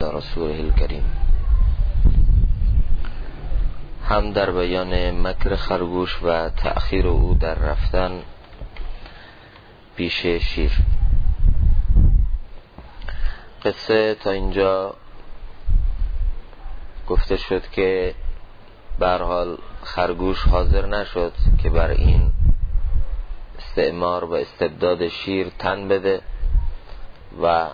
رسوله الکریم. هم در بیان مکر خرگوش و تأخیر او در رفتن پیش شیر. قصه تا اینجا گفته شد که به هر حال خرگوش حاضر نشد که بر این استعمار و استبداد شیر تن بده و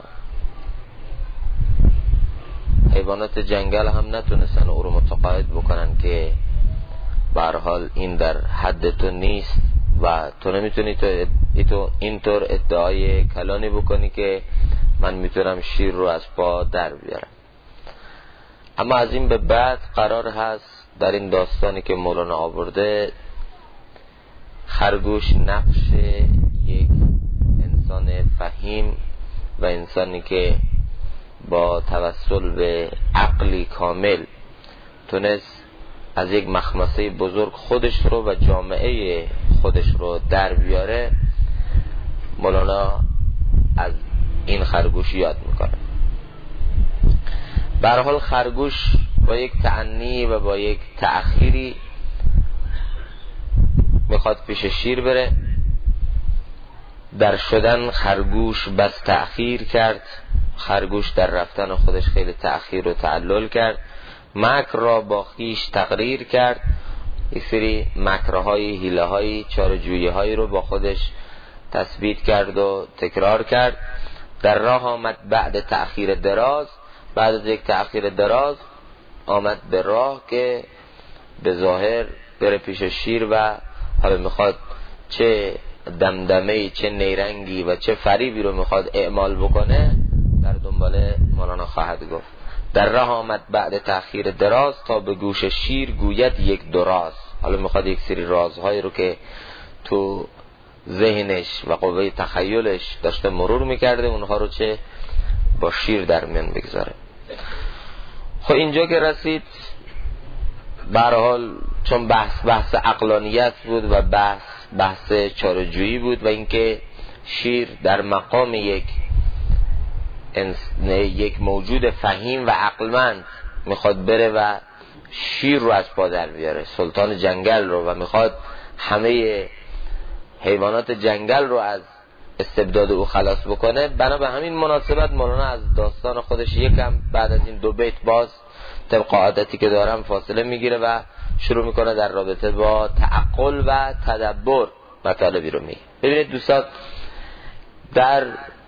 حیوانات جنگل هم نتونستن او رو متقاعد بکنن که به هر حال این در حد تو نیست و تو نمیتونی تو اینطور ادعای کلانی بکنی که من میتونم شیر رو از پا در بیارم. اما از این به بعد قرار هست در این داستانی که مولانا آورده خرگوش نقش یک انسان فهیم و انسانی که با توسل به عقلی کامل تونست از یک مخمسه بزرگ خودش رو و جامعه خودش رو در بیاره، مولانا از این خرگوش یاد میکنه. به هر حال خرگوش با یک تعنی و با یک تأخیری میخواد پیش شیر بره. در شدن خرگوش بس تأخیر کرد، خرگوش در رفتن خودش خیلی تأخیر و تعلل کرد، مکر را با خیش تقریر کرد، یک سری مکرهای حیله‌های چاره‌جویی‌هایی رو با خودش تثبیت کرد و تکرار کرد. در راه آمد بعد تأخیر دراز، بعد از یک تأخیر دراز آمد به راه که به ظاهر بره پیش شیر و حالا میخواد چه دمدمه‌ای چه نیرنگی و چه فریبی رو میخواد اعمال بکنه، در دنبال مولانا خواهد گفت. در راه آمد بعد تأخیر دراز تا به گوش شیر گوید یک دو راز. حالا میخواد یک سری رازهایی رو که تو ذهنش و قوه تخیلش داشته مرور میکرده اونها رو چه با شیر در میان بگذاره. خب اینجا که رسید به هر حال چون بحث عقلانیت بود و بحث چاره‌جویی بود و اینکه شیر در مقام یک موجود فهیم و عقلمند میخواد بره و شیر رو از پا در بیاره، سلطان جنگل رو، و میخواد همه حیوانات جنگل رو از استبداد او خلاص بکنه. بنا به همین مناسبت مولانا از داستان خودش یکم بعد از این دو بیت باز طبق عادتی که دارم فاصله میگیره و شروع میکنه در رابطه با تعقل و تدبر مطالبی رو میگه. ببینید دوستان، در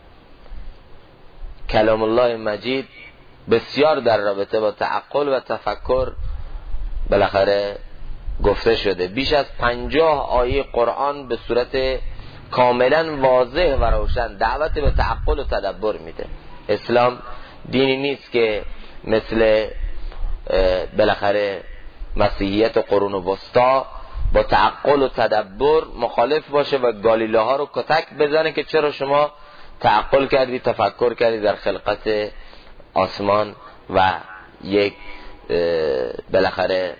کلام الله مجید بسیار در رابطه با تعقل و تفکر بالاخره گفته شده. بیش از 50 آیه قرآن به صورت کاملا واضح و روشن دعوت به تعقل و تدبر میده. اسلام دینی نیست که مثل بالاخره مسیحیت و قرون وسطا با تعقل و تدبر مخالف باشه و گالیله رو کتک بزنه که چرا شما تعقل کردی، تفکر کردی در خلقت آسمان و یک بالاخره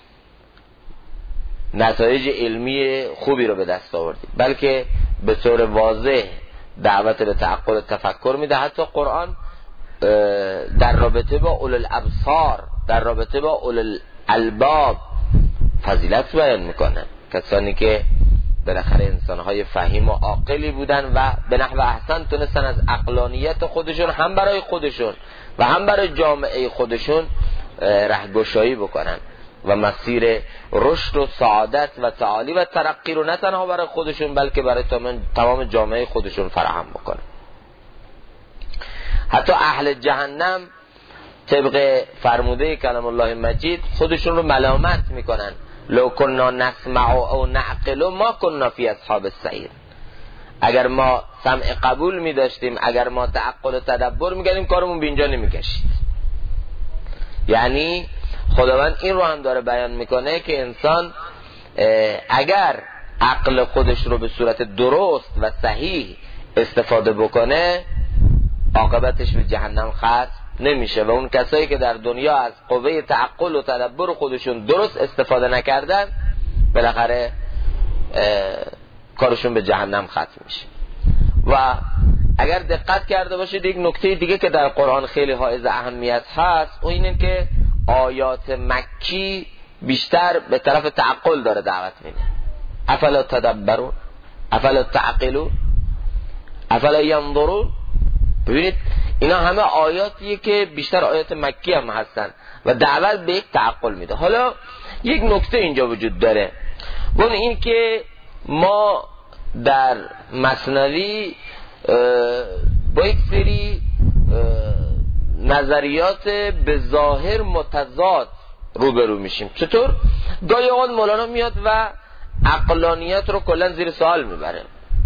نتایج علمی خوبی رو به دست آوردی، بلکه به طور واضح دعوت به تعقل و تفکر میده. حتی قرآن در رابطه با اولو الابصار، در رابطه با اولو الالباب فضیلت بیان میکنه، کسانی که بالاخره انسانهای فهیم و عاقلی بودن و به نحو احسن تونستن از عقلانیت خودشون هم برای خودشون و هم برای جامعه خودشون رهگشایی بکنن و مسیر رشد و سعادت و تعالی و ترقی رو نه تنها برای خودشون بلکه برای تمام جامعه خودشون فراهم بکنن. حتی اهل جهنم طبق فرموده کلام الله مجید خودشون رو ملامت میکنن، لو کنا نسمع او نعقل ما کنا فی اصحاب السعیر. اگر ما سمع قبول میداشتیم، اگر ما تعقل و تدبر میکردیم، کارمون به اینجا نمیکشید. یعنی خداوند این رو هم داره بیان میکنه که انسان اگر عقل خودش رو به صورت درست و صحیح استفاده بکنه عاقبتش به جهنم ختم نمیشه و اون کسایی که در دنیا از قوه تعقل و تدبر خودشون درست استفاده نکردن بالاخره کارشون به جهنم ختم میشه. و اگر دقت کرده باشید یک نکته دیگه که در قرآن خیلی حائز اهمیت هست و اینه که آیات مکی بیشتر به طرف تعقل داره دعوت میده. افلا تدبرون، افلا تعقلون، افلا ینظرون. ببینید اینا همه آیاتیه که بیشتر آیات مکی هم هستن و دعوت به یک تعقل میده. حالا یک نکته اینجا وجود داره و این که ما در مثنوی با یک سری نظریات به ظاهر متضاد روبرو میشیم. چطور؟ گاهی اوقات مولانا میاد و عقلانیت رو کلا زیر سوال میبره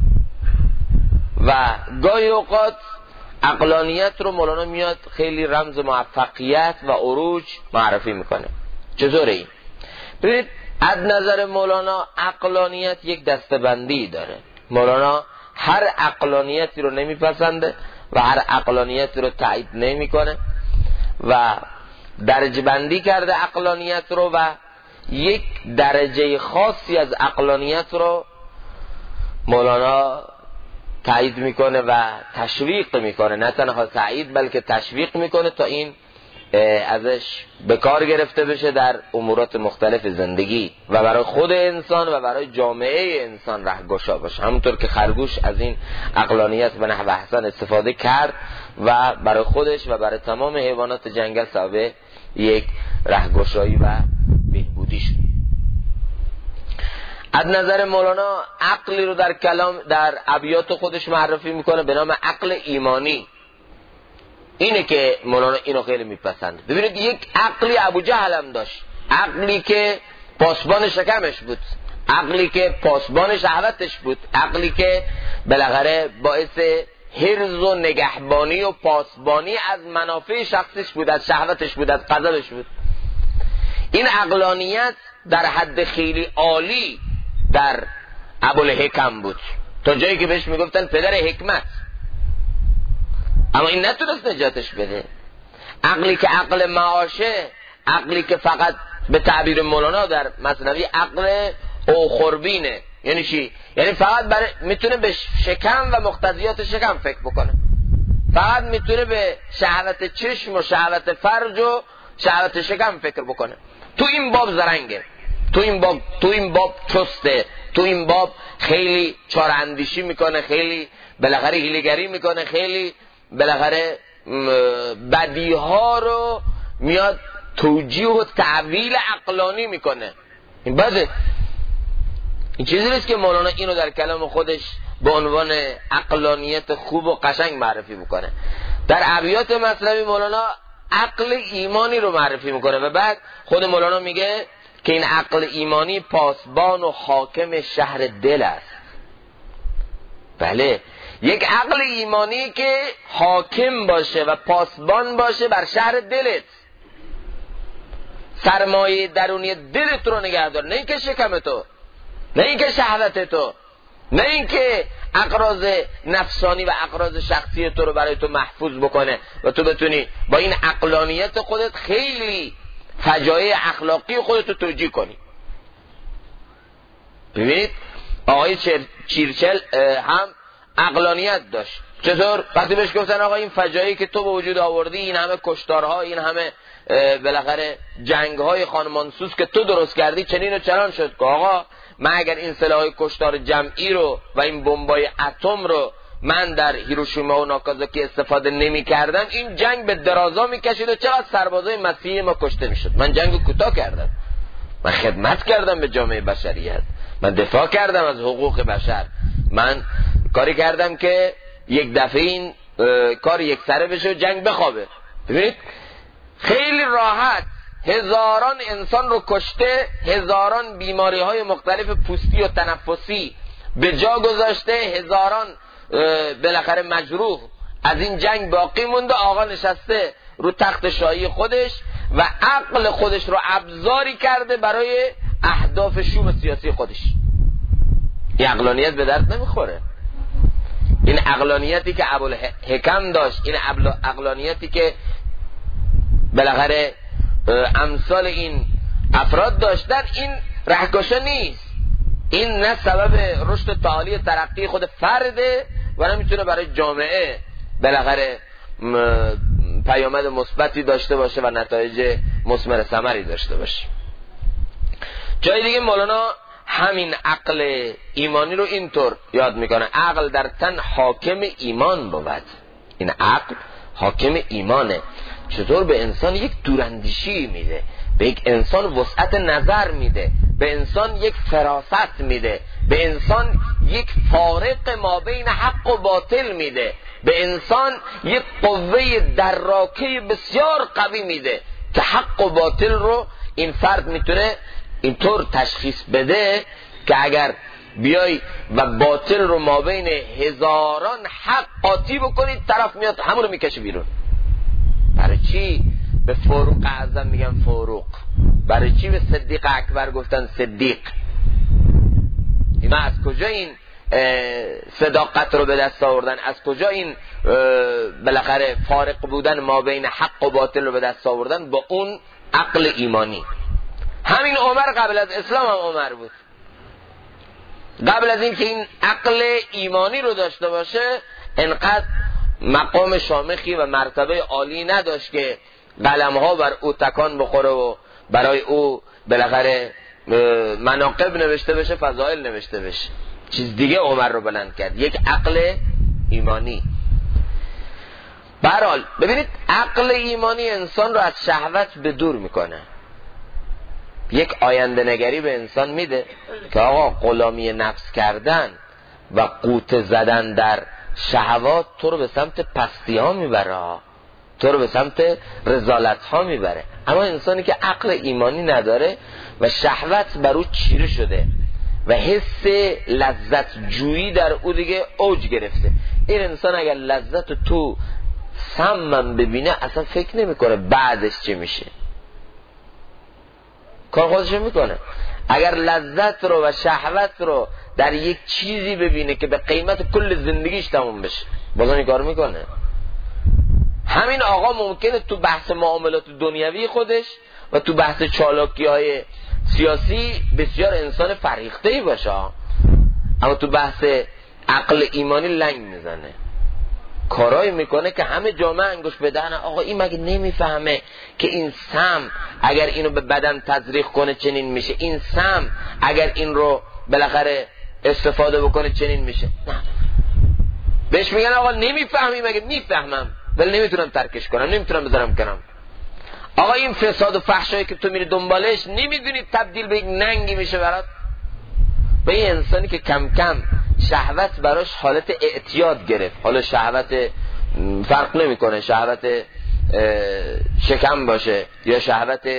و گاهی اوقات عقلانیت رو مولانا میاد خیلی رمز موفقیت و عروج معرفی میکنه. چطوره این؟ ببینید از نظر مولانا عقلانیت یک دسته‌بندی داره. مولانا هر عقلانیتی رو نمیپسنده و هر عقلانیتی رو تایید نمیکنه و درجه بندی کرده عقلانیت رو و یک درجه خاصی از عقلانیت رو مولانا تایید میکنه و تشویق میکنه. نه تنها تایید بلکه تشویق میکنه تا این ازش به کار گرفته بشه در امورات مختلف زندگی و برای خود انسان و برای جامعه انسان رهگشا باشه. همونطور که خرگوش از این عقلانیت به نحو احسن استفاده کرد و برای خودش و برای تمام حیوانات جنگل سبب یک رهگشایی و بهبودی شد. از نظر مولانا عقلی رو در کلام در ابیات خودش معرفی میکنه به نام عقل ایمانی. اینه که مولانا اینو خیلی میپسنده. ببینید یک عقلی ابو جهل هم داشت، عقلی که پاسبان شکمش بود، عقلی که پاسبان شهوتش بود، عقلی که بالاخره باعث حرز و نگهبانی و پاسبانی از منافع شخصیش بود، از شهوتش بود، از غضبش بود. این عقلانیت در حد خیلی عالی در ابوالحکم بود تا جایی که بهش میگفتن پدر حکمت، اما این نتونست نجاتش بده. عقلی که عقل معاشه، عقلی که فقط به تعبیر مولانا در مثنوی عقل او خوربینه. یعنی چی؟ یعنی فقط میتونه به شکم و مقتضیات شکم فکر بکنه، فقط میتونه به شهوت چشم و شهوت فرج و شهوت شکم فکر بکنه. تو این باب زرنگه، تو این باب چسته، تو این باب خیلی چاراندیشی میکنه، خیلی بالاخره هیله‌گری میکنه، خیلی بالاخره بدیها رو میاد توجیه و تعویل عقلانی میکنه. این بده. این چیزی نیست که مولانا اینو در کلام خودش به عنوان عقلانیت خوب و قشنگ معرفی میکنه. در ابیات مثنوی مولانا عقل ایمانی رو معرفی میکنه و بعد خود مولانا میگه که این عقل ایمانی پاسبان و حاکم شهر دل است. بله، یک عقل ایمانی که حاکم باشه و پاسبان باشه بر شهر دلت، سرمایه درونی دلت رو نگه داره، نه اینکه شکم تو، نه اینکه شهوت تو، نه اینکه اغراض نفسانی و اغراض شخصی تو رو برای تو محفوظ بکنه و تو بتونی با این عقلانیت خودت خیلی فجایع اخلاقی خودت رو توجیه کنی. ببینید آقای چیرچل هم عقلانیت داشت. چطور؟ وقتی بهش گفتن آقا این فجایعی که تو به وجود آوردی، این همه کشتارها، این همه بالاخره جنگ‌های خانمانسوز که تو درست کردی، چنین و چنان شد که آقا من اگر این سلاح کشتار جمعی رو و این بمبای اتم رو من در هیروشیما و ناکازاکی استفاده نمی کردم، این جنگ به درازا می کشید و چقدر سربازای مسیحی ما کشته می شد. من جنگ کوتاه کردم، من خدمت کردم به جامعه بشریت، من دفاع کردم از حقوق بشر، من کاری کردم که یک دفعه این کار یک سره بشه و جنگ بخوابه. ببینید خیلی راحت هزاران انسان رو کشته، هزاران بیماری های مختلف پوستی و تنفسی به جا گذاشته، هزاران بالاخره مجروح از این جنگ باقی مونده. آقا نشسته رو تخت شاهی خودش و عقل خودش رو ابزاری کرده برای اهداف شوم سیاسی خودش. این عقلانیت به درد نمیخوره. این عقلانیتی که ابوالحکم داشت، این عقلانیتی که بالاخره امثال این افراد داشتن، این رهگشا نیست. این نه سبب رشد تعالی ترقی خود فرده، و نمیتونه برای جامعه بالاخره پیامد مثبتی داشته باشه و نتایج مثمر ثمری داشته باشه. جای دیگه مولانا همین عقل ایمانی رو اینطور یاد میکنه: عقل در تن حاکم ایمان بود. این عقل حاکم ایمانه. چطور به انسان یک دوراندیشی میده، به یک انسان وسعت نظر میده، به انسان یک فراست میده، به انسان یک فارق ما بین حق و باطل میده، به انسان یک قوه دراکه بسیار قوی میده که حق و باطل رو این فرد میتونه اینطور تشخیص بده که اگر بیای و باطل رو ما بین هزاران حق قاطی بکنید، طرف میاد همون رو میکشه بیرون. برای چی به فاروق اعظم میگن فاروق؟ برای چی به صدیق اکبر گفتن صدیق؟ اینا از کجا این صداقت رو به دست آوردن؟ از کجا این بالاخره فارق بودن ما بین حق و باطل رو به دست آوردن؟ با اون عقل ایمانی. همین عمر قبل از اسلام هم عمر بود. قبل از این که این عقل ایمانی رو داشته باشه، انقدر مقام شامخی و مرتبه عالی نداشت که قلمها بر او تکان بخوره و برای او بالاخره مناقب نوشته بشه، فضائل نوشته بشه. چیز دیگه عمر رو بلند کرد، یک عقل ایمانی. برحال ببینید، عقل ایمانی انسان رو از شهوت به دور میکنه، یک آینده نگری به انسان میده که آقا غلامی نفس کردن و قوت زدن در شهوات تو رو به سمت پستی ها میبره، تو رو به سمت رذالت ها میبره. اما انسانی که عقل ایمانی نداره و شهوت بر او چیره شده و حس لذت جویی در او دیگه اوج گرفته، این انسان اگر لذت تو سمم ببینه اصلا فکر نمیکنه بعدش چه میشه، کار خودشو میکنه. اگر لذت رو و شهوت رو در یک چیزی ببینه که به قیمت کل زندگیش تموم بشه، بازم این کار میکنه. همین آقا ممکنه تو بحث معاملات دنیوی خودش و تو بحث چالاکی‌های سیاسی بسیار انسان فریخته‌ای باشه، اما تو بحث عقل ایمانی لنگ میزنه، کارایی میکنه که همه جامعه انگوش بدهن. آقا این مگه نمیفهمه که این سم اگر اینو به بدن تزریق کنه چنین میشه، این سم اگر این رو بالاخره استفاده بکنه چنین میشه؟ نه، بهش میگن آقا نمیفهمی. مگه میفهمم ولی نمیتونم ترکش کنم، نمیتونم بذارم کنم. آقا این فساد و فحشایی که تو میری دنبالش نمیدونی تبدیل به یک ننگی میشه برات؟ به این انسانی که کم کم شهوت براش حالت اعتیاد گرفت، حالا شهوت فرق نمیکنه، شهوت شکم باشه یا شهوت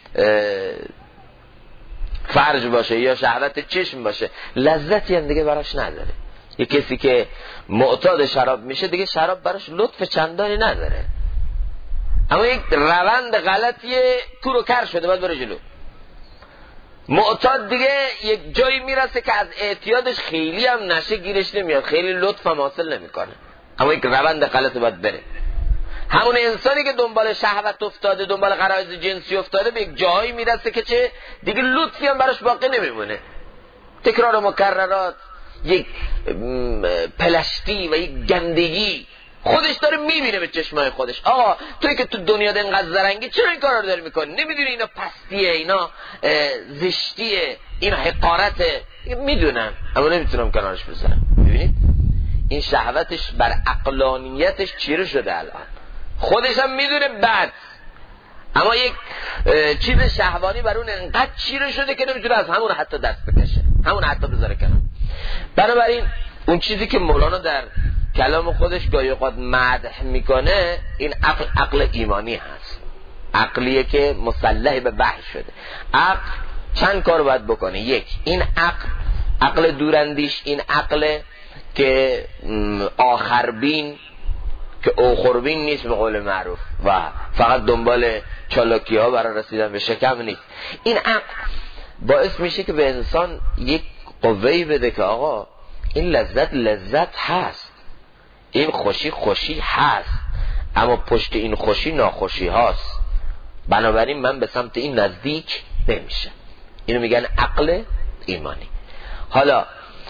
فرج باشه یا شهوت چشم باشه، لذتی هم دیگه براش نداره. یه کسی که معتاد شراب میشه دیگه شراب براش لطف چندانی نداره، اما یک روند غلطیه کور و کر شده، باید بره جلو. معتاد دیگه یک جایی میرسه که از اعتیادش خیلی هم نشه گیرش نمیاد، خیلی لطف هم حاصل نمیکنه، اما یک روند غلط باید بره. همون انسانی که دنبال شهوت افتاده، دنبال غرایز جنسی افتاده، به یک جایی میرسه که چه دیگه لطفی هم براش باقی نمیمونه. تکرار مکررات، یک پلشتی و یک گندگی خودش داره میبینه به چشمای خودش. آقا توی که تو دنیا اینقدر زرنگی، چرا این کارا رو داری میکنی؟ نمیدونی اینا پستیه، اینا زشتیه، اینا حقارته؟ میدونم اما نمیتونم کنارش بذارم. ببینید این شهوتش بر عقلانیتش چیره شده الان، خودش هم میدونه بعد، اما یک چیز شهوانی بر اون انقدر چیره شده که نمیتونه از همون حتی دست بکشه، همون حتی بذاره کنار. بنابراین اون چیزی که مولانا در کلام خودش گاهی اوقات مدح میکنه، این عقل ایمانی هست، عقلیه که مسلح به وحی شده. عقل چند کار باید بکنه. یک، این عقل دوراندیش، این عقل که آخربین، که اوخربین نیست به قول معروف و فقط دنبال چالاکی ها برای رسیدن به شکم نیست. این عقل باعث میشه که به انسان یک قوهی بده که آقا این لذت هست، این خوشی هست، اما پشت این خوشی ناخوشی هاست، بنابراین من به سمت این نزدیک نمیشه. اینو میگن عقل ایمانی. حالا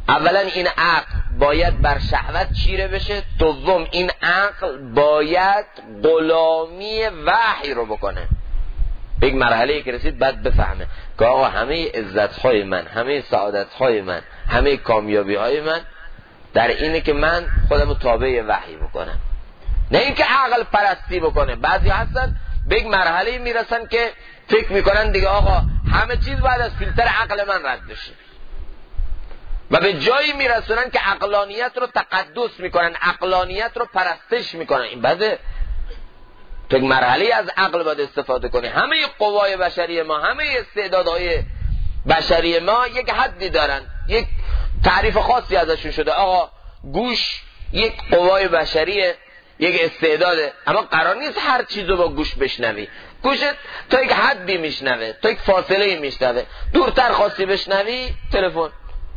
اولا این عقل باید بر شهوت چیره بشه، دوم این عقل باید غلامی وحی رو بکنه. به یک مرحله که رسید بعد بفهمه که آقا همه عزت‌های من، همه سعادت‌های من، همه کامیابی‌های من در اینه که من خودم تابع وحی بکنم، نه اینکه عقل پرستی بکنه. بعضی هستن به یک مرحله میرسن که فکر میکنن دیگه آقا همه چیز باید از فیلتر عقل من رد بشه و به جایی میرسونن که عقلانیت رو تقدس میکنن، عقلانیت رو پرستش میکنن. این بده. تو یک مرحله از عقل باید استفاده کنی. همه قوای بشری ما، همه استعدادهای بشری ما یک حدی دارن، یک تعریف خاصی ازشون شده. آقا گوش یک قوای بشریه، یک استعداده، اما قرار نیست هر چیزو با گوش بشنوی. گوشت تا یک حدی میشنوه، تا یک فاصله میشنوه. دورتر خواستی بشنوی، تلفن.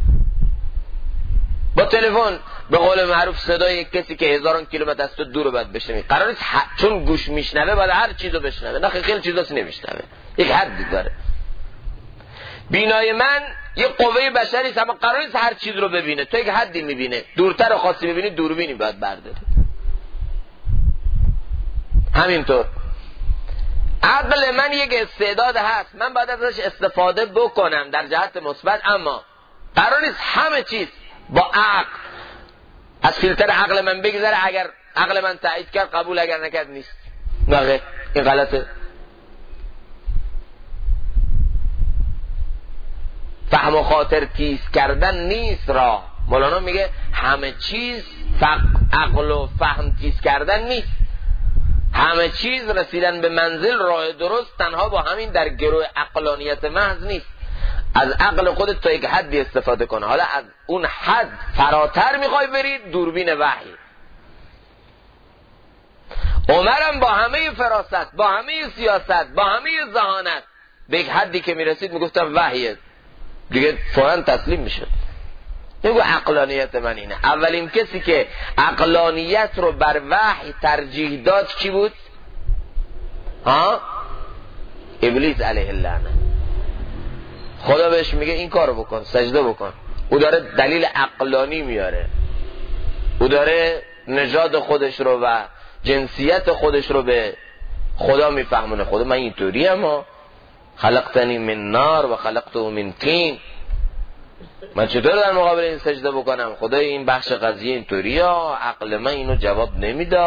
با تلفن به قول معروف صدای یک کسی که هزاران کیلومتر از تو دور باید بشنوی. قرار نیست چون گوش میشنوه باید هر چیزو بشنوه. نه، خیلی چیزاست نمیشنوه، یک حدی داره. بینای من یه قوه بشری است، اما قرار نیست هر چیز رو ببینه، تو یک حدی میبینه. دورتر خواستی ببینی دوربینی باید برداری. همینطور عقل من یک استعداد هست، من باید ازش استفاده بکنم در جهت مثبت، اما قرار نیست همه چیز با عقل از فیلتر عقل من بگذره. اگر عقل من تایید کرد قبول، اگر نکرد نیست. نه، این غلطه. فهم و خاطر تیز کردن نیست راه. مولانا میگه همه چیز عقل و فهم تیز کردن نیست. همه چیز رسیدن به منزل راه درست تنها با همین در گروه عقلانیت محض نیست. از عقل خودت تا یک حدی استفاده کنه. حالا از اون حد فراتر میخوای برید، دوربین وحی. عمرم با همه فراست، با همه سیاست، با همه ذهانت به یک حدی که میرسید میگفتم وحیه، دیگه فوراً تسلیم میشد. نگو عقلانیت من اینه. اولین کسی که عقلانیت رو بر وحی ترجیح داد کی بود؟ ابلیس علیه اللعنه. خدا بهش میگه این کارو بکن، سجده بکن. او داره دلیل عقلانی میاره، او داره نژاد خودش رو و جنسیت خودش رو به خدا میفهمونه. خدا من اینطوری ام، خلقتنی من نار و خلقته من طین، من چطور در مقابل این سجده بکنم؟ خدای این بخش قضیه اینطوریه، عقل من اینو جواب نمیده.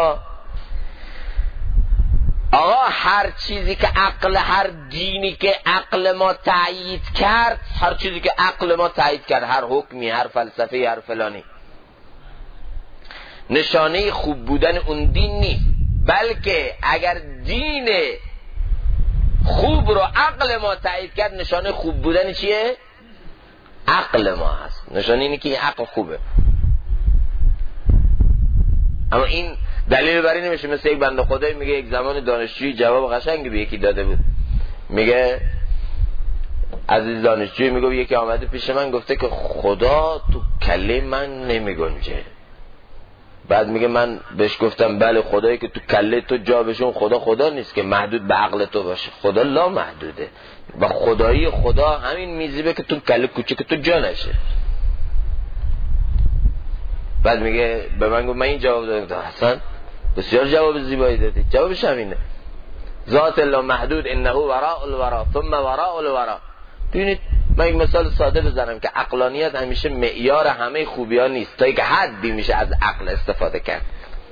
آقا هر چیزی که عقل، هر دینی که عقل ما تایید کرد، هر چیزی که عقل ما تایید کرد، هر حکمی، هر فلسفه، هر فلانی، نشانه خوب بودن اون دین نیست. بلکه اگر دین خوب رو عقل ما تایید کرد، نشانه خوب بودن چیه؟ عقل ما هست. نشانه اینه که این عقل خوبه. اما این دلیل بر این نمیشه. مثل یک بنده خدایی میگه یک زمان دانشجویی جواب قشنگی به یکی داده بود. میگه عزیز دانشجوی، میگه یکی آمده پیش من گفته که خدا تو کله من نمیگنجه. بعد میگه من بهش گفتم بله، خدایی که تو کله تو جا بشون خدا نیست که محدود به عقل تو باشه. خدا لا محدوده و خدایی خدا همین میزیبه که تو کله کوچیک تو جا نشه. بعد میگه به من گفت من این جواب دادم. حسن بسیار جواب زیبایی دادی. جوابش همینه. ذات لا محدود انه وراء الورا ثم وراء الورا. ببینید من یک مثال ساده بزنم که عقلانیت همیشه معیار همه خوبی‌ها نیست. تا یک حدی میشه از عقل استفاده کرد.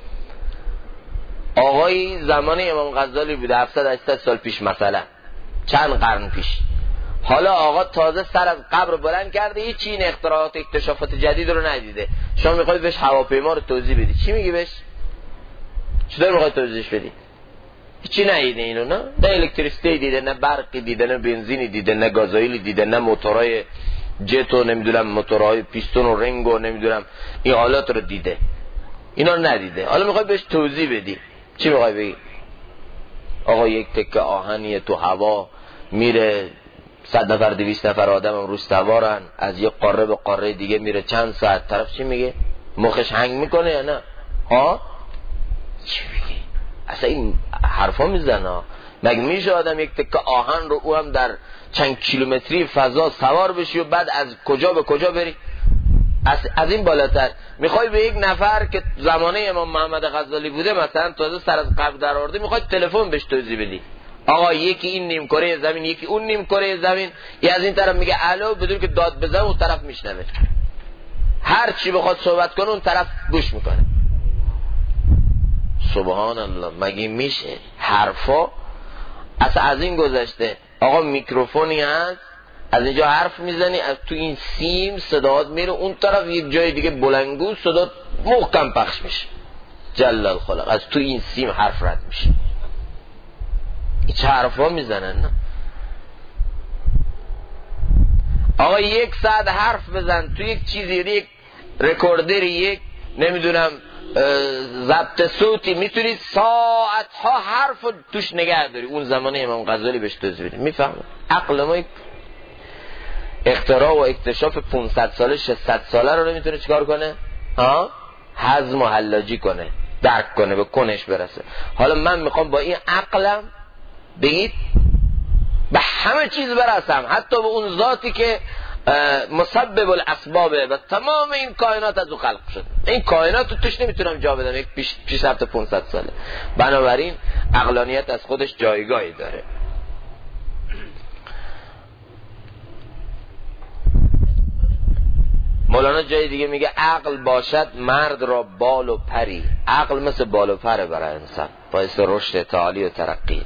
آقای زمان امام غزالی بوده 700-800 سال پیش، مثلا چند قرن پیش. حالا آقا تازه سر از قبر بلند کرده، هیچ این اختراعات اکتشافات جدید رو ندیده. شما میخواید بهش هواپیما رو توضیح بدی، چی میگی بهش؟ چطور میخواید توضیحش بدی؟ هیچی ندیده اینو، نه الکتریسیته دیده، نه برقی دیده، نه بنزینی دیده، نه گازوئیلی دیده، نه موتورهای جت و نمیدونم موتورهای پیستون و رنگ و نمیدونم این حالات رو دیده. اینا رو ندیده. حالا میخوای بهش توضیح بدی، چی میخوای بگی؟ آقا یک تکه آهنیه تو هوا میره، 100 نفر 200 نفر آدم هم روش سوارن، از یک قاره به قاره دیگه میره چند ساعت. طرف چی میگه؟ مخش هنگ میکنه یا نه؟ چی میگی؟ اصلا این حرفا میزنه. مگه میشه آدم یک تکه آهن رو او هم در چند کیلومتری فضا سوار بشی و بعد از کجا به کجا بری؟ از این بالاتر میخوای به یک نفر که زمانه امام محمد غزالی بوده مثلا تازه سر از قبر در آورده میخوای تلفن بهش توضیح بدی، آقا یکی این نیم کره زمین یکی اون نیم کره زمین، یه از این طرف میگه الو بدون که داد بزنه اون طرف میشنوه، هر چی بخواد صحبت کنه اون طرف گوش میکنه. سبحان الله، مگه میشه؟ حرفا اصلا از این گذشته. آقا میکروفونی هست از اینجا حرف میزنی، از تو این سیم صدات میره اون طرف، یک جای دیگه بلنگو صدات محکم پخش میشه. جل الخلق، از تو این سیم حرف رد میشه. این چه حرفا میزنن نه؟ آقا 1 ساعت حرف بزن تو یک چیزی، یک رکوردری، یک نمیدونم ضبط صوتی، میتونی ساعتها حرف توش نگه داری. اون زمانه امام غزالی بهش توضیح بده. میفهمه؟ عقل ما اختراع و اکتشاف 500 ساله 600 ساله رو نمیتونه چیکار کنه؟ هضم و حلاجی کنه، درک کنه، به کنش برسه. حالا من میخوام با این عقلم بگید به همه چیز برسم، حتی به اون ذاتی که مسبب الاسبابه و تمام این کائنات از او خلق شد. این کائنات رو توش نمیتونم جا بدم یک پیشرفت 500 ساله. بنابراین عقلانیت از خودش جایگاهی داره. مولانا جای دیگه میگه عقل باشد مرد را بال و پری. عقل مثل بال و پره برای انسان، باعث رشد تعالی و ترقی.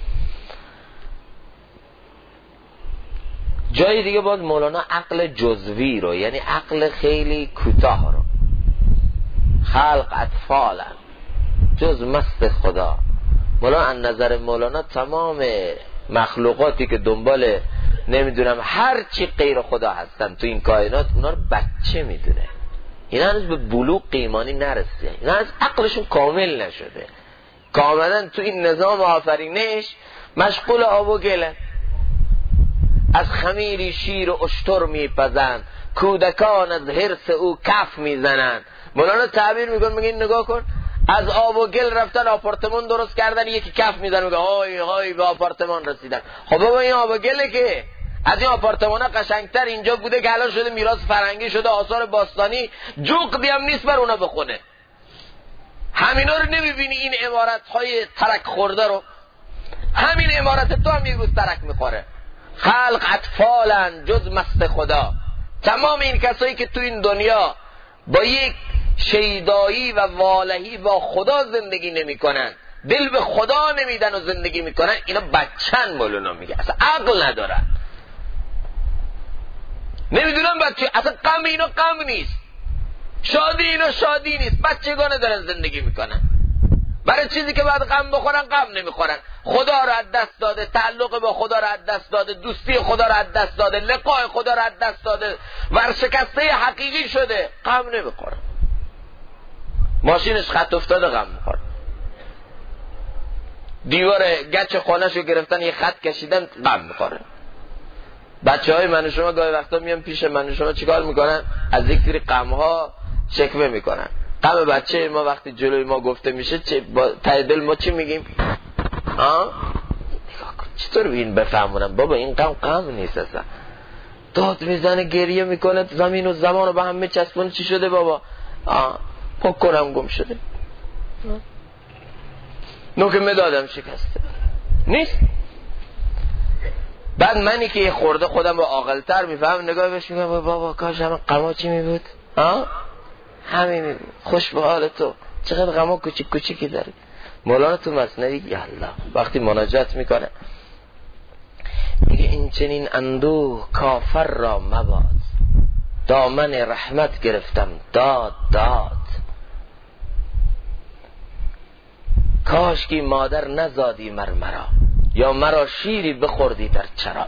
جای دیگه باز مولانا عقل جزوی رو، یعنی عقل خیلی کوتاه رو، خلق اطفالا جز مست خدا. مولانا از نظر مولانا تمام مخلوقاتی که دنبال نمیدونم هر چی غیر خدا هستن تو این کائنات، اونا رو بچه میدونه. اینا هنوز به بلوغ ایمانی نرسیدن، اینا هنوز عقلشون کامل نشده، کاملا تو این نظام آفرینش مشغول آب و گلن. از خمیری شیر و اشتر میپزند، کودکان از حرص او کف میزنند. مولانا تعبیر میگن، میگه نگاه کن، از آب و گل رفتن آپارتمان درست کردن، یکی کف میزنه میگه های های به آپارتمان رسیدن. خب بابا این آب و گله که از این آپارتمان قشنگتر اینجا بوده که الان شده میراث فرهنگی، شده آثار باستانی، جوقی هم نیست بر اونا بخونه. همینا رو نمیبینی؟ این عمارت های ترک خورده رو، همین عمارت تو هم یک روز ترک میخوره. خلق اطفالن جز مست خدا. تمام این کسایی که تو این دنیا با یک شیدایی و والهی با خدا زندگی نمی کنن، دل به خدا نمیدن و زندگی میکنن، اینا بچن. مولانا میگه اصلا عقل ندارن، نمیدونم بچه، اصلا غم اینا غم نیست، شادی اینا شادی نیست، بچگانه دارن زندگی میکنن. برای چیزی که بعد غم بخورن غم نمیخورن. خدا رو از دست داده، تعلق با خدا رو از دست داده، دوستی خدا رو از دست داده، لقای خدا رو از دست داده، ورشکسته حقیقی شده، غم نمیخوره. ماشینش خط افتاده غم میخوره، دیوار گچ خانه‌ش رو گرفتن یه خط کشیدن غم میخوره. بچهای من و شما گاهی وقتا میان پیش من و شما چیکار میکنن؟ از یک سری غم‌ها شکوه میکنن. غم بچه ما وقتی جلوی ما گفته میشه ته دل ما چی میگیم؟ چطور این بفهمونم بابا این غم نیست، اصلا داد میزنه، گریه میکنه، زمین و زمان رو به هم میچسبونه. چی شده بابا؟ پاک کنم گم شده، نوک مدادم شکسته نیست. بعد منی که یه خورده خودم رو عاقل‌تر میفهم، نگاه بهش میگم بابا کاش همه غما چی میبود، همین میبود، خوش به حال تو، چقدر غما کوچیک کوچیکی داری. مولانا تو مثنوی یا الله وقتی مناجات میکنه میگه این چنین اندوه کافر را مباد، دامن رحمت گرفتم داد داد. کاش که مادر نزادی مرا، یا مرا شیری بخوردی در چرا.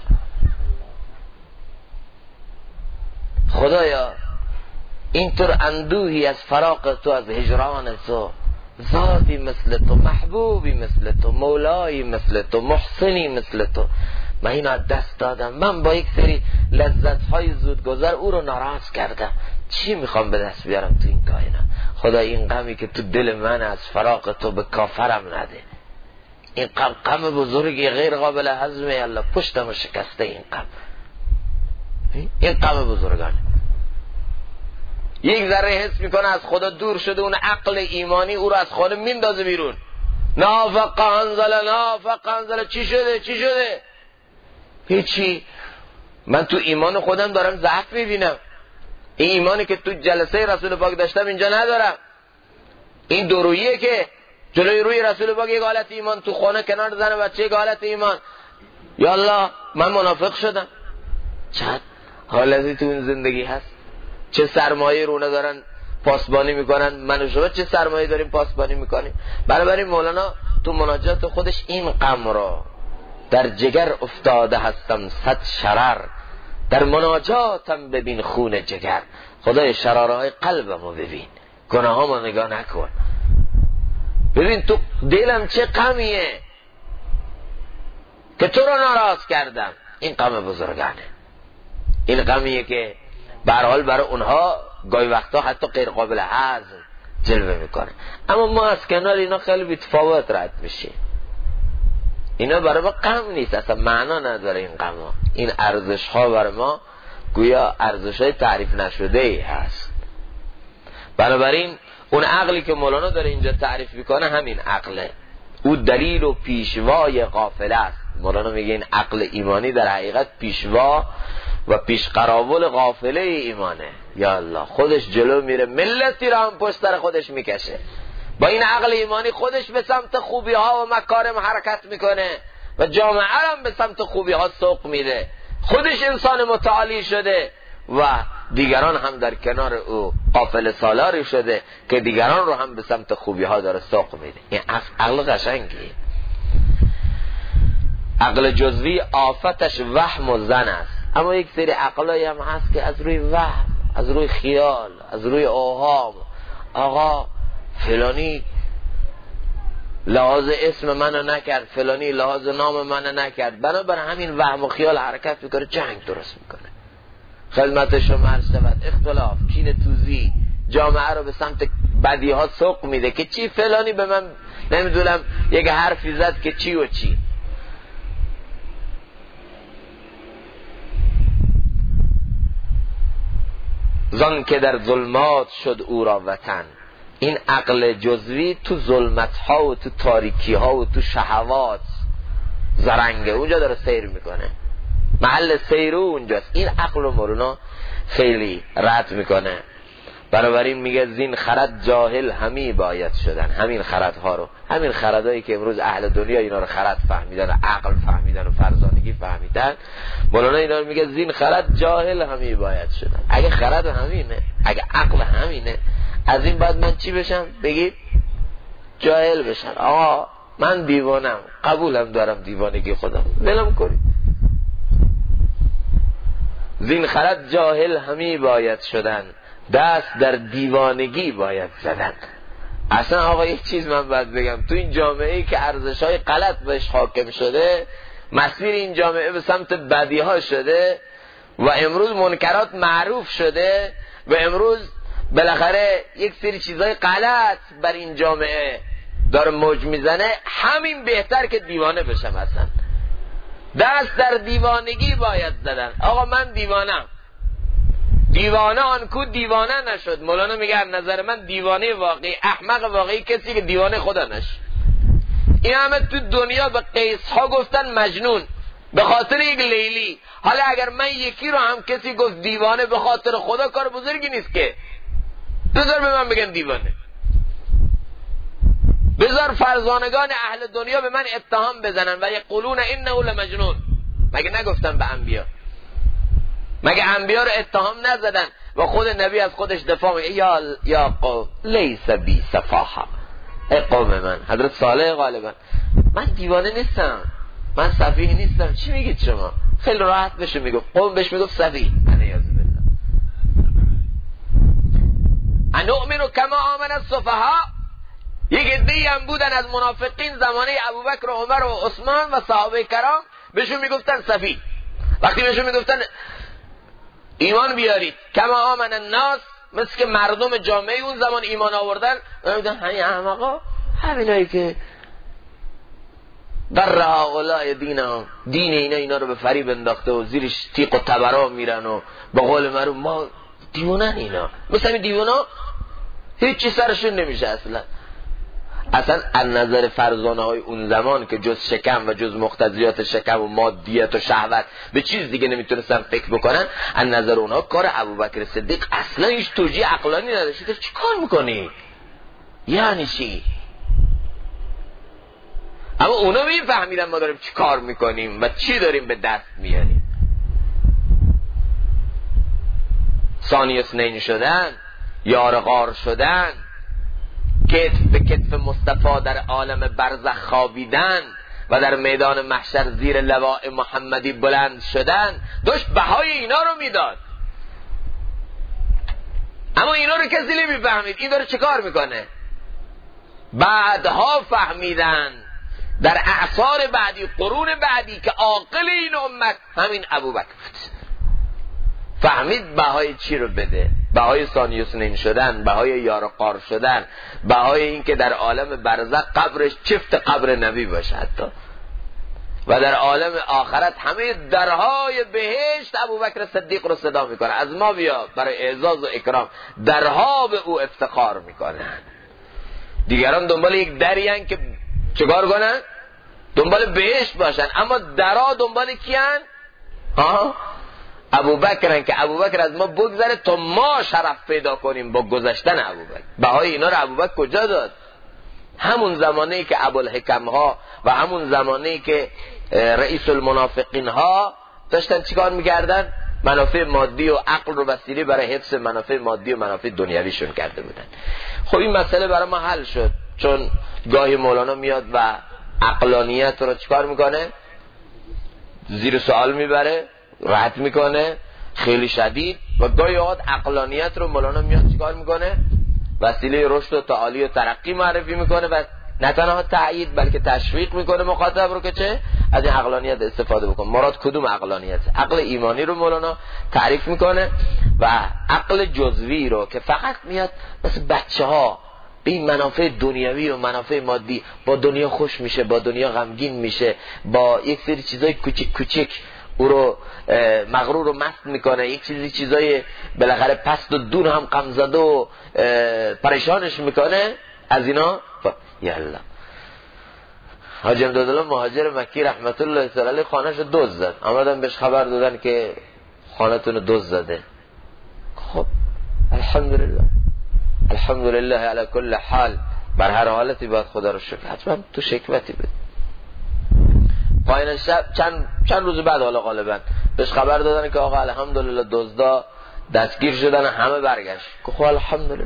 خدایا اینطور اندوهی از فراق تو، از هجران تو، ذاتی مثل تو، محبوبی مثل تو، مولایی مثل تو، محسنی مثل تو، من اینو از دست دادم. من با یک سری لذت‌های زودگذر او رو ناراض کردم. چی میخوام به دست بیارم تو این کائنات؟ خدا این غمی که تو دل من از فراق تو به کافرم نده. این غم بزرگی غیر قابل هضمه. الله پشتم شکسته این غم، این غم بزرگانه. یک ذره حس میکنه از خدا دور شده، اون عقل ایمانی او رو از خدا میندازه بیرون. نافق انزل. چی شده؟ هیچی. من تو ایمان خودم دارم ضعف میبینم. این ایمانی که تو جلسه رسول پاک داشتم اینجا ندارم. این دوروییه که جلوی روی رسول پاک یک حالت ایمان، تو خانه کنار زن و بچه یک حالت ایمان. یا الله من منافق شدم. چقدر حالتی تو این زندگی هست. چه سرمایه رونه دارن پاسبانی میکنن، من و شما چه سرمایه داریم پاسبانی میکنیم. بنابراین مولانا تو مناجات خودش این غم را در جگر افتاده هستم صد شرر، در مناجاتم ببین خون جگر. خدای شرارهای قلبمو ببین، گناهامو نگاه نکن. ببین تو دلم چه غمیه که تو رو ناراض کردم. این غم بزرگانه. این غمیه که به هر حال برای اونها گاهی وقتا حتی غیر قابل هضم جلوه میکنه، اما ما از کنار اینا خیلی بی‌تفاوت رد میشیم. اینا برای ما غم نیست، اصلا معنا نداره این غم ها. این ارزش ها برای ما گویا ارزش های تعریف نشده ای هست. بنابراین اون عقلی که مولانا داره اینجا تعریف میکنه همین عقله. او دلیل و پیشوای قافله است. مولانا میگه این عقل ایمانی در حقیقت پیشوا و پیش قراول قافله ایمانه. یا الله خودش جلو میره، ملتی را هم پشت سر خودش میکشه. با این عقل ایمانی خودش به سمت خوبی ها و مکارم حرکت میکنه و جامعه هم به سمت خوبی ها سوق میده. خودش انسان متعالی شده و دیگران هم در کنار او قافله سالاری شده که دیگران رو هم به سمت خوبی ها داره سوق میده. این عقل قشنگیه. عقل جزوی آفتش وهم و ظن است، اما یک سری عقلایی هم هست که از روی وهم، از روی خیال، از روی اوهام، آقا فلانی لحاظ اسم منو نکرد، فلانی لحاظ نام منو نکرد، بنابراین همین وهم و خیال حرکت میکنه، جنگ درست میکنه، خدمت شما عرض شود اختلاف، کینه توزی، جامعه رو به سمت بدی ها سوق میده که چی فلانی به من نمیدونم یک حرفی زد که چی و چی. زان که در ظلمات شد او را وطن. این عقل جزوی تو ظلمت ها و تو تاریکی ها و تو شهوات زرنگه، اونجا داره سیر میکنه، محل سیر اونجاست. این عقل و مولانا خیلی رد میکنه. بنابراین میگه زین خرد جاهل همی باید شدن. همین خردها رو، همین خردهایی که امروز اهل دنیا اینا رو خرد فهمیدن و عقل فهمیدن و فرزانگی فهمیدن، مولانا اینا رو میگه زین خرد جاهل همی باید شدن. اگه خرد همینه، اگه عقل همینه، از این بعد من چی بشم؟ بگید جاهل بشم. آقا من دیوانم، قبولم دارم دیوانگی خودم، ولم کنید. زین خرد جاهل همی باید شدن، دست در دیوانگی باید زدن. اصلا آقا یک چیز من باید بگم، تو این جامعه‌ای که ارزش‌های غلط بهش حاکم شده، مسیر این جامعه به سمت بدی ها شده و امروز منکرات معروف شده و امروز بالاخره یک سری چیزای غلط بر این جامعه داره موج میزنه، همین بهتر که دیوانه بشم. اصلا دست در دیوانگی باید زدن. آقا من دیوانم، دیوانه آن کو دیوانه نشد. مولانا میگه نظر من دیوانه واقعی، احمق واقعی کسی که دیوانه خدا نشد. این همه تو دنیا به قیس ها گفتن مجنون به خاطر یک لیلی. حالا اگر من یکی رو هم کسی گفت دیوانه به خاطر خدا، کار بزرگی نیست که. بذار به من بگن دیوانه، بذار فرزانگان اهل دنیا به من اتهام بزنن و یقولون انه لمجنون. مگه نگفتن به انبیا؟ مگه انبیا رو اتهام نزدن و خود نبی از خودش دفاع میگه یا قوم لیس بی سفاها. ای قوم من، حضرت صالح غالبا، من دیوانه نیستم، من سفیه نیستم. چی میگید شما؟ خیلی راحت بشه میگفت، قوم بهش میگفت سفیه. علیاذ بالله. انؤمن کما آمن السفهاء. یک عده‌ای هم بودن از منافقین زمانه ابوبکر و عمر و عثمان و صحابه کرام، بهشون میگفتن سفیه. وقتی بهشون میگفتن ایمان بیارید، کما آمن الناس، مثل که مردم جامعه اون زمان ایمان آوردن، میگفتن همین احمقا، همینایی که در هؤلاء دین اینا رو به فریب انداخته و زیرش تیغ و تبرا میرن و به قول معروف ما دیوانن اینا، مثل این دیوانا هیچی سرشون نمیشه اصلا از نظر فرزانه های اون زمان که جز شکم و جز مقتضیات شکم و مادیت و شهوت به چیز دیگه نمیتونستن فکر بکنن. از نظر اونها کار ابوبکر صدیق اصلا هیچ توجیه عقلانی نداشت. تو چی کار میکنی؟ یعنی چی؟ اما اونا میفهمیدن ما داریم چی کار میکنیم و چی داریم به دست میاریم. ثانی اثنین شدن، یار غار شدن، کتف به کتف مصطفی در عالم برزخ خوابیدن و در میدان محشر زیر لواء محمدی بلند شدن، داشت بهای اینا رو میداد. اما اینا رو کسی نمیفهمید این داره چه کار میکنه. بعدها فهمیدن در اعصار بعدی، قرون بعدی، که عاقل این امت همین ابوبکر بود. فهمید بهای چی رو بده، بهای ثانی اثنین شدن، بهای یار قار شدن، بهای این که در عالم برزخ قبرش چفت قبر نبی باشه حتی، و در عالم آخرت همه درهای بهشت ابوبکر صدیق رو صدا میکنه. از ما بیا برای اعزاز و اکرام درها به او افتخار میکنن. دیگران دنبال یک درین که چکار کنن؟ دنبال بهشت باشن، اما درها دنبال کیان؟ ابوبکرن که ابوبکر از ما بگذره تا ما شرف پیدا کنیم با گذشتن ابوبکر. بهای اینا رو ابوبکر کجا داد؟ همون زمانه‌ای که ابوالحکم ها و همون زمانه‌ای که رئیس المنافقین ها داشتن چیکار میکردن؟ منافع مادی و عقل رو وسیله برای حفظ منافع مادی و منافع دنیویشون کرده بودن. خب این مسئله برای ما حل شد، چون گاهی مولانا میاد و عقلانیت رو چیکار میکنه؟ زیر سوال میبره، رد میکنه خیلی شدید. و گاهی اوقات عقلانیت رو مولانا میاد چیکار میکنه؟ وسیله رشد و تعالی و ترقی معرفی میکنه و نه تنها تأیید بلکه تشویق میکنه مخاطب رو که چه؟ از این عقلانیت استفاده بکن. مراد کدوم عقلانیت؟ عقل ایمانی رو مولانا تعریف میکنه و عقل جزوی رو که فقط میاد مثل بچه ها به این منافع دنیوی و منافع مادی، با دنیا خوش میشه، با دنیا غمگین میشه، با یک سری چیزای کوچیک کوچیک او رو مغرور و مست میکنه، یک چیزای بالاخره پست و دون هم غمزده و پریشانش میکنه. از اینا یالا حاجی امدادالله مهاجر مکی رحمت الله تعالی علیه خانه‌اش رو دزد زد. آمدن بهش خبر دادن که خانه‌تون رو دزد زده. خب الحمدلله، الحمدلله علی کل حال، بر هر حالتی باید خدا رو شکر. حتما تو شکوتی بود. پایین شب چند روز بعد حالا غالبا بهش خبر دادن که آقا الحمدلله دزدا دستگیر شدن، همه برگشت. خب الحمدلله،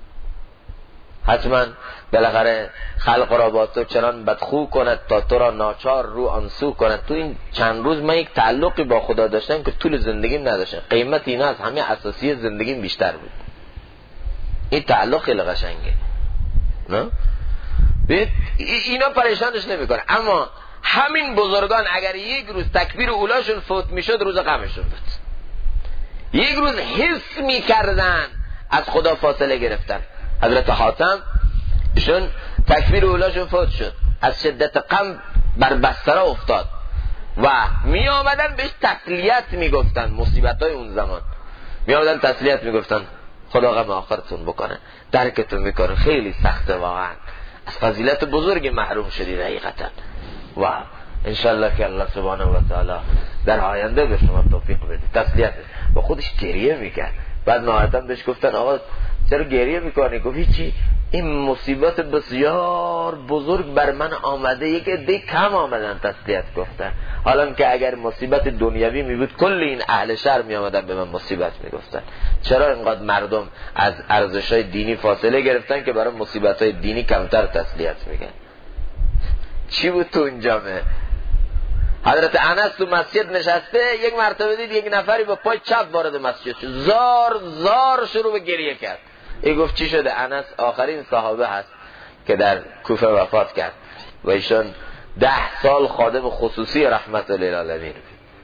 حتما بالاخره خلق را با تو چنان بدخو کند تا تو را ناچار رو آنسو کند. تو این چند روز من یک تعلقی با خدا داشتم که طول زندگیم نداشتم. قیمت اینا از همه اساسی زندگیم بیشتر بود. این تعلق خیلی قشنگه، نه؟ اینا پریشانش نمیکنه. اما همین بزرگان اگر یک روز تکبیر اولاشون فوت میشد، روز غمشون بود. یک روز حس میکردن از خدا فاصله گرفتن. حضرت حاتم ایشون تکبیر اولاشون فوت شد، از شدت غم بر بستر افتاد و می آمدن بهش تسلیت میگفتن. مصیبت های اون زمان می آمدن تسلیت میگفتن خدا غم آخرتون بکنه، درکتون میکنه، خیلی سخته واقعا، از فضیلت بزرگ محروم شدید حقیقتا. و انشالله که الله سبحانه و تعالی در آینده به شما توفیق بده. تسلیت و خودش گریه میکرد. بعد نهایتا بهش گفتن آقا چرا گریه میکنی؟ گفت هیچی، این مصیبت بسیار بزرگ بر من آمده، یک عده کم آمدن تسلیت گفتن، حالا که اگر مصیبت دنیوی می بود کل این اهل شهر می آمدن به من مصیبت میگفتن. چرا اینقدر مردم از ارزش‌های دینی فاصله گرفتن که برای مصیبت‌های دینی کمتر تسلیت میگن؟ چی بود تو این جامعه؟ حضرت انس تو مسجد نشسته، یک مرتبه دید یک نفری با پای چپ وارد مسجد شد، زار شروع به گریه کرد. ای گفت چی شده؟ انس آخرین صحابه هست که در کوفه وفات کرد و ایشون 10 سال خادم خصوصی رحمت للعالمین،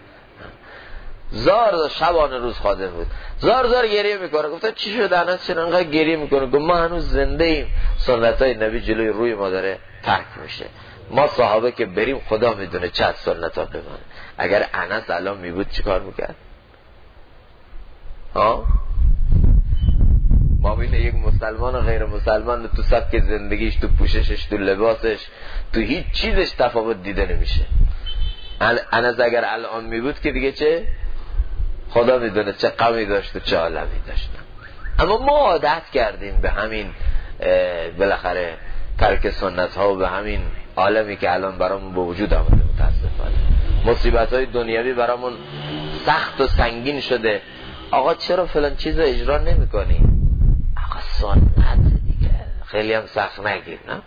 زار شبانه روز خادم بود، زار گریه میکنه. گفتن چی شده انس چرا انقدر گریه میکنه؟ گفت ما هنوز زنده ایم، سنتای نبی جلوی روی ما داره ترک میشه، ما صحابه که بریم خدا میدونه چه از سنت ها بمانه. اگر انس الان میبود چیکار میکرد؟ ما بین یک مسلمان و غیر مسلمان تو سبک زندگیش، تو پوششش، تو لباسش، تو هیچ چیزش تفاوت دیده نمیشه. انس اگر الان می بود که دیگه چه خدا میدونه چه غمی داشت و چه عالمی داشت. اما ما عادت کردیم به همین بالاخره ترک سنت ها و به همین عالمی که الان برامون به وجود آمده. متاسفانه مصیبت های دنیوی برامون سخت و سنگین شده. آقا چرا فلان چیز رو اجرا نمی کنی؟ آقا سنت دیگه، خیلی هم سخت نگیر. نه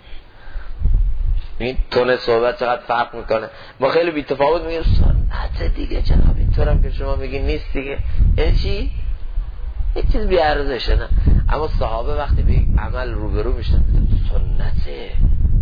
این تون صحبت چقدر فرق میکنه. ما خیلی بی تفاوت میگیم سنت دیگه جناب، اینطور هم که شما میگین نیست دیگه. یعنی چی؟ یک چیز بی ارزشه. نه اما صحابه وقتی به عمل روبرو میشن سنته،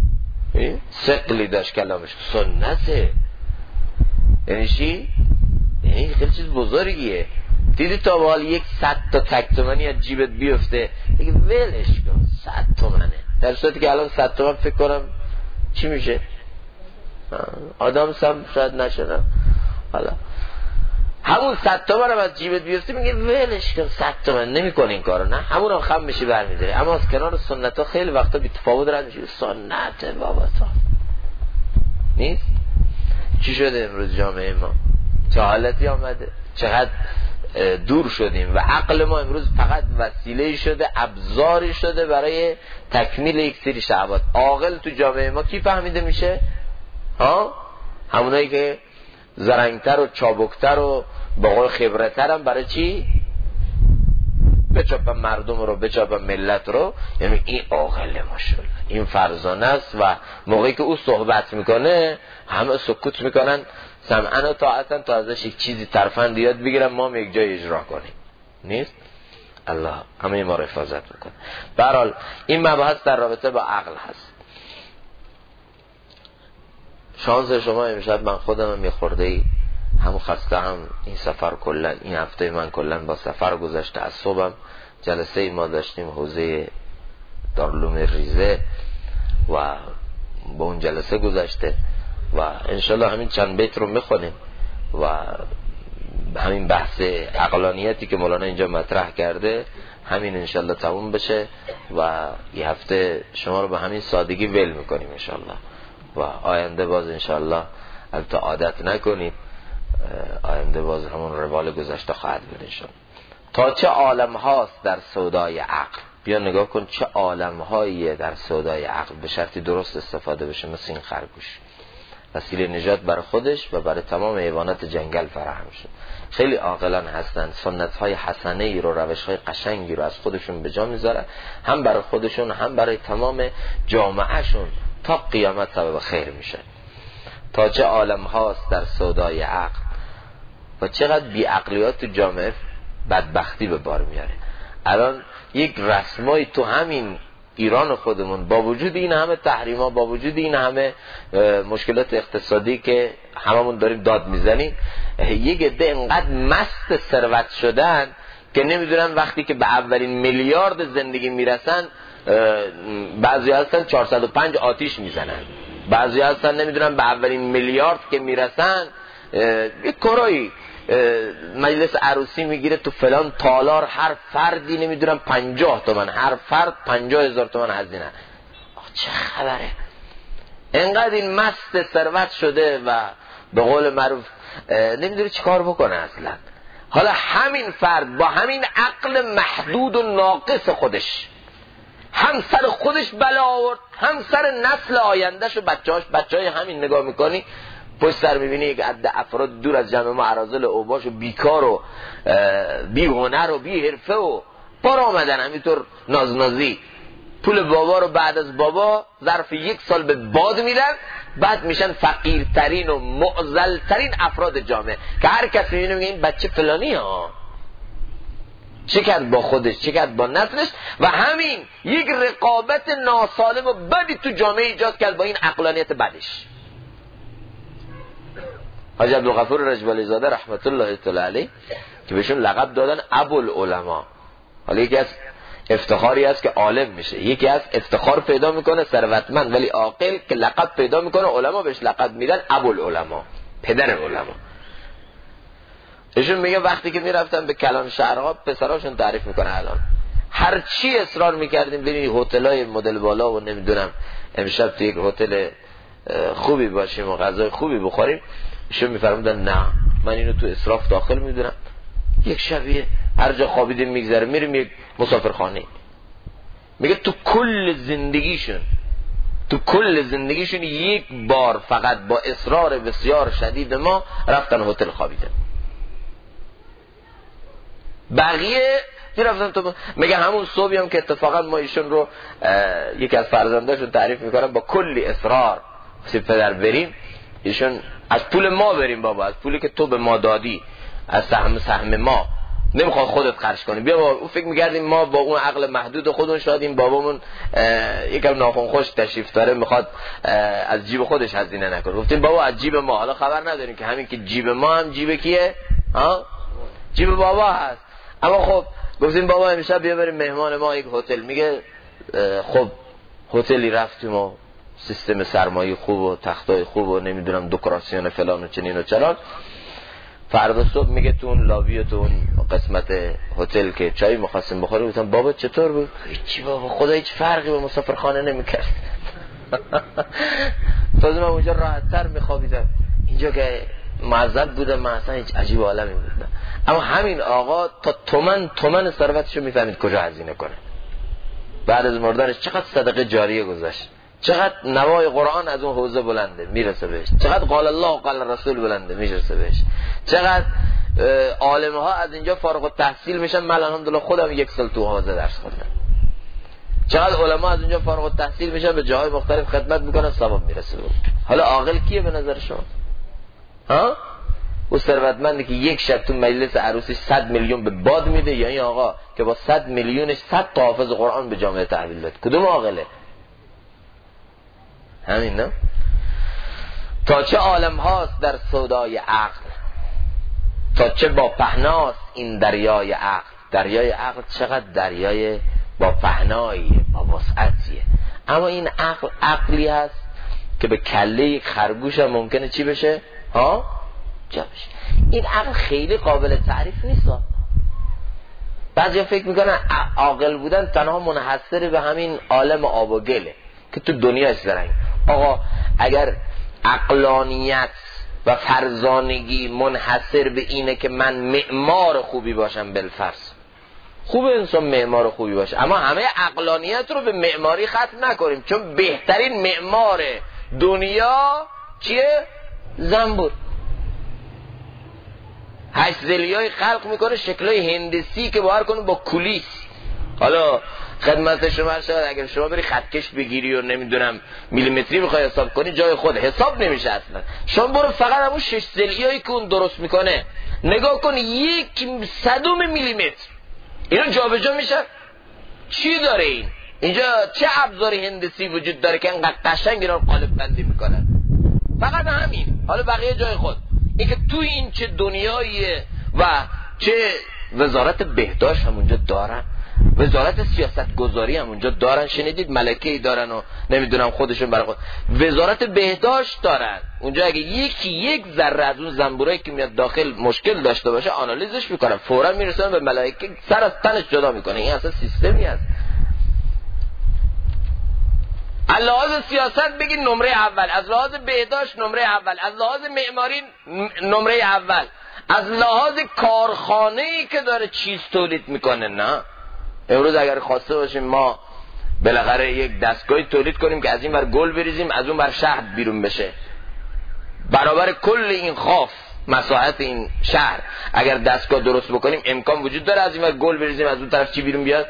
ثقلی داشت کلامش، سنته. یعنی چی؟ یعنی خیلی چیز بزرگیه. دیدی تا به حال 100 تا تک تومنی از جیبت بیفته دیگه ولش کن، 100 تومنه. در صورتی که الان 100 تومن فکر کنم چی میشه؟ آدم سم شاید نشدم. حالا همون 100 تومن هم از جیبت بیفته میگه ولش کن، 100 تومن نمیکنه این کارو. نه همون هم خم میشی برمیداره. اما از کنار سنت ها خیلی وقتا بی تفاوت رد میشه. سنت بابا تا نیست. چی شده امروز جامعه ما؟ چه حالتی آمده؟ چقدر دور شدیم و عقل ما امروز فقط وسیله شده، ابزاری شده برای تکمیل یک سری شهوات. عاقل تو جامعه ما کی فهمیده میشه؟ همونایی که زرنگتر و چابکتر و با قول خبرتر هم برای چی؟ بچاپن مردم رو، بچاپن ملت رو. یعنی این عاقل ماشاءالله، این فرزانه است و موقعی که او صحبت میکنه همه سکوت میکنن، سمعن و طاعتن، تا ازش یک چیزی ترفند یاد بگیرن ما یک جای اجرا کنیم. نیست؟ الله همه ما رو حفاظت میکنه. به هر حال این مباحث در رابطه با عقل هست. شانس شما امشب من خودم یه خورده همون خسته هم این سفر کلن، این هفته من کلن با سفر گذشته. از صبحم جلسه ما داشتیم حوزه دارالعلوم ریزه و با اون جلسه گذشته و انشالله همین چند بیت رو میخونیم و همین بحث عقلانیتی که مولانا اینجا مطرح کرده همین انشالله تموم بشه و یه هفته شما رو به همین سادگی ول میکنیم انشالله و آینده باز انشالله البته عادت نکنید، آینده باز همون روال گذشته خواهد بود انشالله. تا چه عالم هاست در سودای عقل. بیا نگاه کن چه عالم هاییه در سودای عقل، به شرطی درست استفاده بشه. مثل این خرگوش وسیله نجات برای خودش و برای تمام حیوانات جنگل فراهم شد. خیلی عاقلان هستند، سنت های حسنه ای رو، روش های قشنگی رو از خودشون به جا میذارن، هم برای خودشون هم برای تمام جامعهشون، تا قیامت سبب خیر میشه. تا چه عالم هاست در سودای عقل. و چقدر بی عقلیات تو جامعه بدبختی به بار میاره. الان یک رسمایی تو همین ایران خودمون با وجود این همه تحریما، با وجود این همه مشکلات اقتصادی که هممون داریم داد میزنیم، یک عده انقدر مست ثروت شدن که نمیدونن وقتی که به اولین میلیارد زندگی میرسن، بعضی هستن 405 آتیش میزنن، بعضی هستن نمیدونن به اولین میلیارد که میرسن یک کرایی مجلس عروسی میگیره تو فلان تالار، هر فردی نمیدونم 50 تومن، هر فرد 50,000 تومن هزینه. چه خبره؟ انقدر این مست ثروت شده و به قول معروف نمیدونه چی کار بکنه اصلا. حالا همین فرد با همین عقل محدود و ناقص خودش هم سر خودش بلا آورد، هم سر نسل آیندهش و بچه‌های همین نگاه میکنی پشت سر میبینی یک عده افراد دور از جمع ما، اراذل و اوباش و بیکار و بی هنر و بی حرفه و بار آمدن همینطور نازنازی، پول بابا رو بعد از بابا ظرف 1 سال به باد میدن، بعد میشن فقیرترین و معضلترین افراد جامعه که هر کسی میبینه میگه این بچه فلانی ها چه کرد با خودش، چه کرد با نسلش، و همین یک رقابت ناسالم و بدی تو جامعه ایجاد کرد با این عقلانیت بدش. حاج عبدالغفور رجبالی زاده رحمت الله تعالی علیه که بهشون لقب دادن ابوالعلماء. حالا یکی از افتخاری است که عالم میشه، یکی از افتخار پیدا میکنه ثروتمند ولی عاقل که لقب پیدا میکنه، علما بهش لقب میدن ابوالعلماء، پدر علما. ایشون میگه وقتی که میرفتن به کلان شهرها پسراشون تعریف میکنه الان هر چی اصرار میکردیم بریم هتلای مدل بالا و نمیدونم امشب تو یک هتل خوبی باشیم و غذای خوبی بخوریم، ایشون میفرمودن نه من اینو تو اسراف داخل میدونم. یک شبیه هر جا خوابیدیم میگذره میریم یک مسافرخانه. میگه تو کل زندگیشون یک بار فقط با اصرار بسیار شدید ما رفتن هتل خوابیدن، بقیه رفتن تو. میگه همون صبحی هم که اتفاقا ما ایشون رو یکی از فرزنداشون تعریف میکنن با کلی اصرار پدر بریم، ایشون از پول ما بریم بابا، از پولی که تو به ما دادی، از سهم ما نمیخواد خودت خرج کنی، بیا بابا. او فکر میکردیم ما با اون عقل محدود خودمون شاید این بابامون یکم ناخن خوش تشریف داره میخواد از جیب خودش هزینه نکنه. گفتیم بابا از جیب ما، حالا خبر نداریم که همین که جیب ما هم جیب کیه؟ جیب بابا هست. اما خب گفتیم بابا امشب بیا بریم مهمان ما یک هتل. میگه خب هتلی رفتیم و سیستم سرمایه خوب و تختای خوب و نمیدونم دکوراسیون فلان و چنین و چرا. فردا صبح میگه تو اون لابی و تو اون قسمت هتل که چای می‌خواستیم بخوریم، گفتم بابا چطور بود؟ هیچی بابا، خدا هیچ فرقی به مسافرخانه نمی‌کرد. تازه من اونجا راحت‌تر می‌خوابیدم، اینجا که معذب بودم من اصلا هیچ عجیب عالمی بودم. اما همین آقا تا تومن ثروتشو میفهمید کجا هزینه کنه. بعد از مردنش چقدر صدقه جاریه گذاشت، چقدر نوای قرآن از اون حوزه بلنده میرسه بهش، چقدر قال الله و قال رسول بلنده میرسه بهش، چقدر عالم ها از اینجا فارغ التحصیل میشن. من الحمدلله خودم 1 سال تو حوزه درس خوندم. چقدر علما از اینجا فارغ التحصیل میشن به جاهای مختلف خدمت میکنن، ثواب میرسه بهش. حالا عاقل کیه به نظر شما؟ او ثروتمندی که یک شب تو مجلس عروسش 100 میلیون به باد میده، یا این آقا که با 100 میلیونش 100 تا حافظ قرآن به جامعه تحویل داد؟ کدوم عاقله؟ همین نه؟ تا چه عالم هاست در سودای عقل، تا چه با پهناست این دریای عقل. دریای عقل چقدر دریای با پهناییه، با وسعتیه. اما این عقلی هست که به کله یک خرگوش هم ممکنه چی بشه؟ جا بشه. این عقل خیلی قابل تعریف نیست. بعضیا فکر میکنن عاقل بودن تنها منحصر به همین عالم آب و گله که تو دنیا زرنگ. آقا اگر عقلانیت و فرزانگی منحصر به اینه که من معمار خوبی باشم، بالفرض خوب انسان معمار خوبی باشه، اما همه عقلانیت رو به معماری ختم نکنیم، چون بهترین معمار دنیا چیه؟ زنبور. 8 زلیای خلق میکنه شکلای هندسی که باور کنه با کولیس. حالا خدمت شما شد اگر شما بری خطکش بگیری و نمیدونم میلیمتری بخوای حساب کنی جای خود حساب نمیشه اصلا. شما برو فقط همون 6 زلیایی که اون درست میکنه نگاه کن، 1/100 میلیمتر اینا جابجا میشه. چی داره این؟ اینجا چه ابزاری هندسی وجود داره که انقدر قشنگ اینا رو قالب بندی میکنن؟ فقط همین. حالا بقیه جای خود. این که تو این چه دنیاییه و چه وزارت بهداشت هم اونجا دارن، وزارت سیاست گذاری هم اونجا دارن. شنیدید ملکه‌ای دارن و نمیدونم خودشون برای خود وزارت بهداشت دارن اونجا. اگه یک ذره از اون زنبورایی که میاد داخل مشکل داشته باشه آنالیزش میکنن، فورا میرسن به ملائکه سر از تنش جدا میکنه. این اصلا سیستمی هست. از لحاظ سیاست بگی نمره اول، از لحاظ بهداشت نمره اول، از لحاظ معماری نمره اول، از لحاظ کارخانه‌ای که داره چیز تولید میکنه. نه امروز اگر خواسته باشیم ما بالاخره یک دستگاهی تولید کنیم که از این ور گل بریزیم از اون ور شهد بیرون بشه، برابر کل این خاف مساحت این شهر اگر دستگاه درست بکنیم امکان وجود داره از این ور گل بریزیم از اون طرف چی بیرون بیاد؟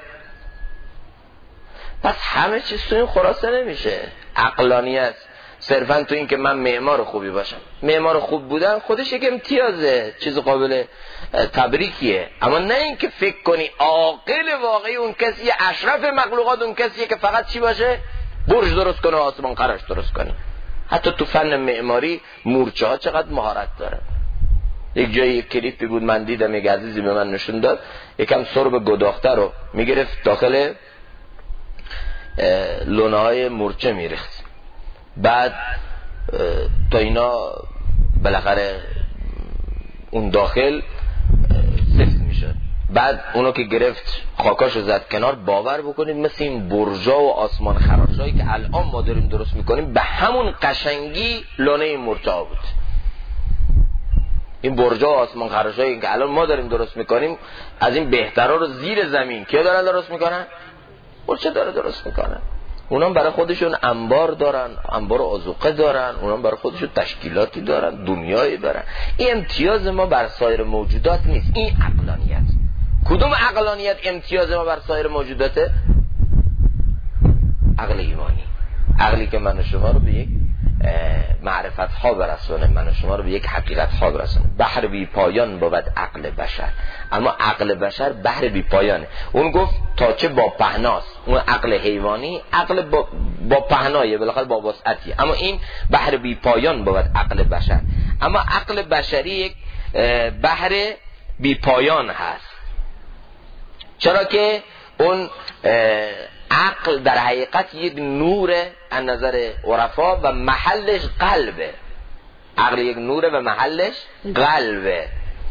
پس همه چیز تو این خلاصه نمیشه. عقلانیت صرفا تو این که من معمار خوبی باشم. معمار خوب بودن خودش یک امتیازه، چیز قابل تبریکیه، اما نه این که فکر کنی عاقل واقعی اون کسیه، اشرف مخلوقات اون کسیه که فقط چی باشه؟ برج درست کنه و آسمان قراش درست کنه. حتی تو فن معماری مورچه ها چقدر مهارت داره. یک جایی یک کلیپی بود من دیدم، یک عزیزی به من نشون داد، یکم سرب گداخته رو میگرفت داخل لونه های مورچه میریخت، بعد تا اینا بالاخره اون داخل سفت میشد، بعد اونو که گرفت خاکاشو زد کنار، باور بکنید مثل این برجا و آسمان خراشایی که الان ما داریم درست میکنیم به همون قشنگی لانه این مرتعا بود. این برجا و آسمان خراشایی که الان ما داریم درست میکنیم از این بهترها رو زیر زمین کیا دارن درست میکنن؟ برجا داره درست میکنن. اونا برای خودشون انبار دارن، انبار آذوقه دارن، اونا برای خودشون تشکیلاتی دارن، دنیایی دارن. این امتیاز ما بر سایر موجودات نیست، این عقلانیت. کدوم عقلانیت امتیاز ما بر سایر موجوداته؟ عقل ایمانی، عقلی که من و شما رو به یک معرفت ها برسونه، من و شما رو به یک حقیقت ها برسونه. بحر بی پایان بود عقل بشر، اما عقل بشر بحر بی پایانه. اون گفت تا چه با پهناست. اون عقل حیوانی عقل با پهنایه، بالاخره با وسعتیه، اما این بحر بی پایان بود عقل بشر. اما عقل بشری یک بحر بی پایان هست، چرا که اون عقل در حقیقت یک نوره از نظر عرفا و محلش قلبه. عقل یک نوره و محلش قلبه.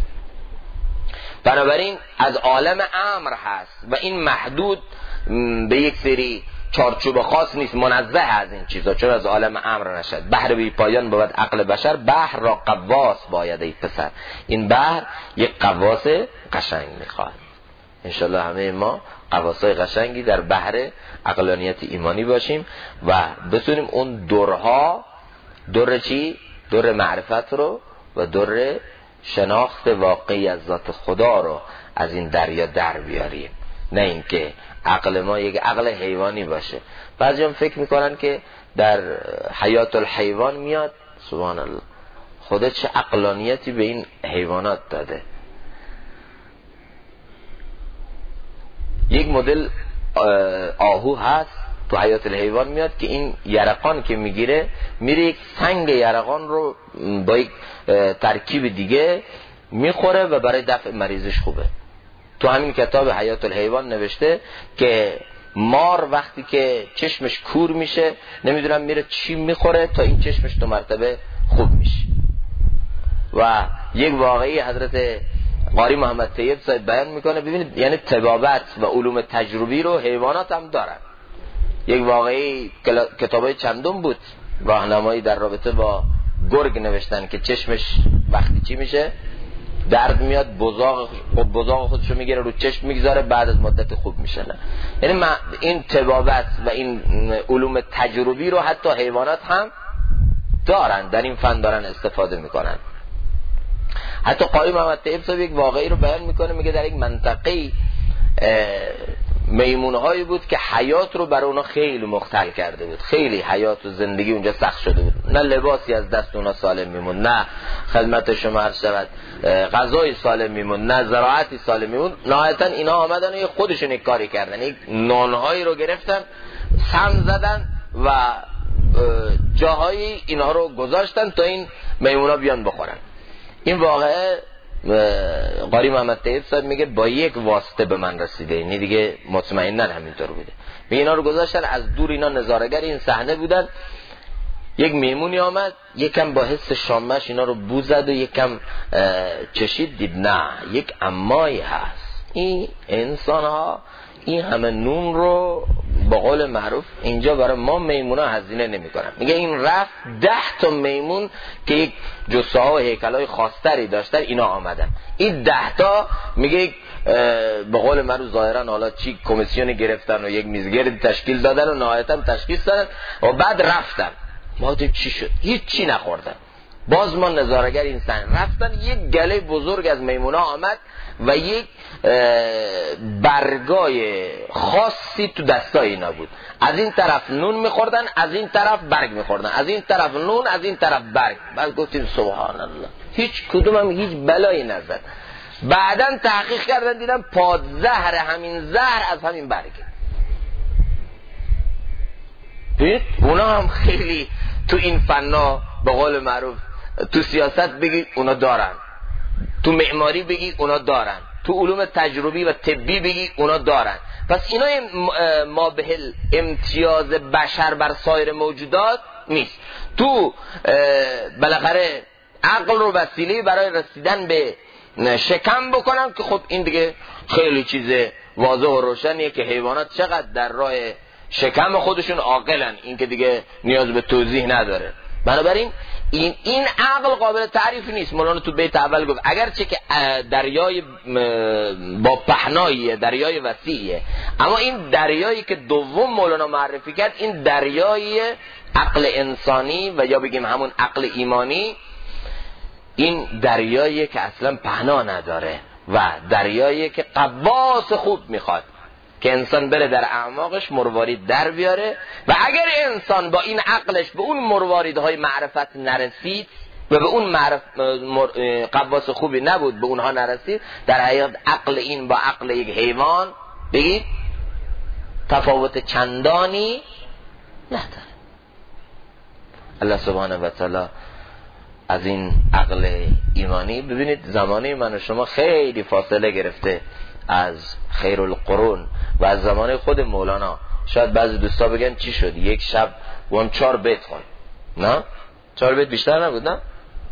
بنابراین از عالم امر هست و این محدود به یک سری چارچوب خاص نیست، منزه از این چیزا، چون از عالم امر نشد. بحر بی پایان بود عقل بشر، بحر را قواس باید ای پسر. این بحر یک قواس قشنگ میخواد. انشالله همه ما قواسای قشنگی در بحر عقلانیت ایمانی باشیم و بتونیم اون درها، در چی؟ در معرفت رو و در شناخت واقعی از ذات خدا رو از این دریا در بیاریم، نه اینکه عقل ما یک عقل حیوانی باشه. بعضی هم فکر میکنن که در حیات الحیوان میاد. سبحان الله، خدا چه عقلانیتی به این حیوانات داده. یک مدل آهو هست تو حیات الحیوان میاد که این یرقان که میگیره میره یک سنگ یرقان رو با یک ترکیب دیگه میخوره و برای دفع مریضش خوبه. تو همین کتاب حیات الحیوان نوشته که مار وقتی که چشمش کور میشه نمیدونم میره چی میخوره تا این چشمش تو مرتبه خوب میشه. و یک واقعی حضرت قاری محمد طیب صاحب بیان میکنه، ببینید یعنی طبابت و علوم تجربی رو حیوانات هم دارن. یک واقعی کتابای چندم بود راهنمایی در رابطه با گرگ نوشتن که چشمش وقتی چی میشه درد میاد، بزاق خودشو میگیره رو چشم میگذاره، بعد از مدت خوب میشه. نه یعنی این طبابت و این علوم تجربی رو حتی حیوانات هم دارن، در این فن دارن استفاده میکنن. حتی قاری محمد طیب صاحب یک واقعی رو بیان میکنه، میگه در یک منطقه میمونهایی بود که حیات رو برای اونا خیلی مختل کرده بود، خیلی حیات و زندگی اونجا سخت شده بود، نه لباسی از دست اونا سالم میمون، نه خدمت شما عرض شود غذای سالم میمون، نه زراعتی سالم میمون. نهایتا اینا آمدن و خودشون یک کاری کردن، یک نانهایی رو گرفتن، سم زدن و جاهایی اینا رو گذاشتن تا این میمونا بیان بخورن. این واقعه قاری محمد طیب صاحب میگه با یک واسطه به من رسیده، اینی دیگه مطمئناً همینطور بوده. میگه اینا رو گذاشتن، از دور اینا نظاره‌گر این صحنه بودن. یک میمونی آمد یکم با حس شامش اینا رو بو زد و یکم چشید، دید نه یک امایی هست. این انسان ها این همه نون رو با قول معروف اینجا برای ما میمونا هزینه نمی کنن. میگه این رفت 10 تا میمون که یک جثه ها و هیکل های خاصتری داشتن اینا آمدن. این 10 تا میگه به قول معروف ظاهرا حالا چی کمیسیون گرفتن و یک میزگرد تشکیل دادن و نهایتا تشخیص دادن و بعد رفتن. ما دید چی شد؟ هیچ چی نخوردن. باز ما نظارگر این سن رفتن، یک گله بزرگ از میمونا آمد و یک برگای خاصی تو دستای اینا بود. از این طرف نون میخوردن، از این طرف برگ میخوردن، از این طرف نون، از این طرف برگ. بعد گفتیم سبحان الله، هیچ کدوم هم هیچ بلایی نزد. بعداً تحقیق کردن دیدن پادزهر همین زهر از همین برگه. اونا هم خیلی تو این فنا به قول معروف تو سیاست بگی اونا دارن، تو معماری بگی اونا دارن، تو علوم تجربی و طبی بگی اونا دارن. پس اینا ما به امتیاز بشر بر سایر موجودات نیست. تو بالاخره عقل رو وسیله برای رسیدن به شکم بکنن که خب این دیگه خیلی چیز واضح و روشنیه که حیوانات چقدر در راه شکم خودشون عاقلن، این که دیگه نیاز به توضیح نداره. بنابراین این عقل قابل تعریف نیست. مولانا تو بیت اول گفت اگرچه که دریای با پهناییه، دریای وسیعیه، اما این دریایی که دوم مولانا معرفی کرد، این دریای عقل انسانی و یا بگیم همون عقل ایمانی، این دریایی که اصلا پهنا نداره و دریایی که قواس خوب میخواد که انسان بره در اعماقش مروارید در بیاره. و اگر انسان با این عقلش به اون مرواریدهای معرفت نرسید و به اون قواس خوبی نبود، به اونها نرسید، در حقیقت عقل این با عقل یک حیوان بگید تفاوت چندانی نداره. الله سبحانه و تعالی از این عقل ایمانی، ببینید زمانه من و شما خیلی فاصله گرفته از خیر القرون و از زمانه خود مولانا. شاید بعضی دوستا بگن چی شد یک شب وان 4 بیت خوند، نه 4 بیت بیشتر نبود، نه.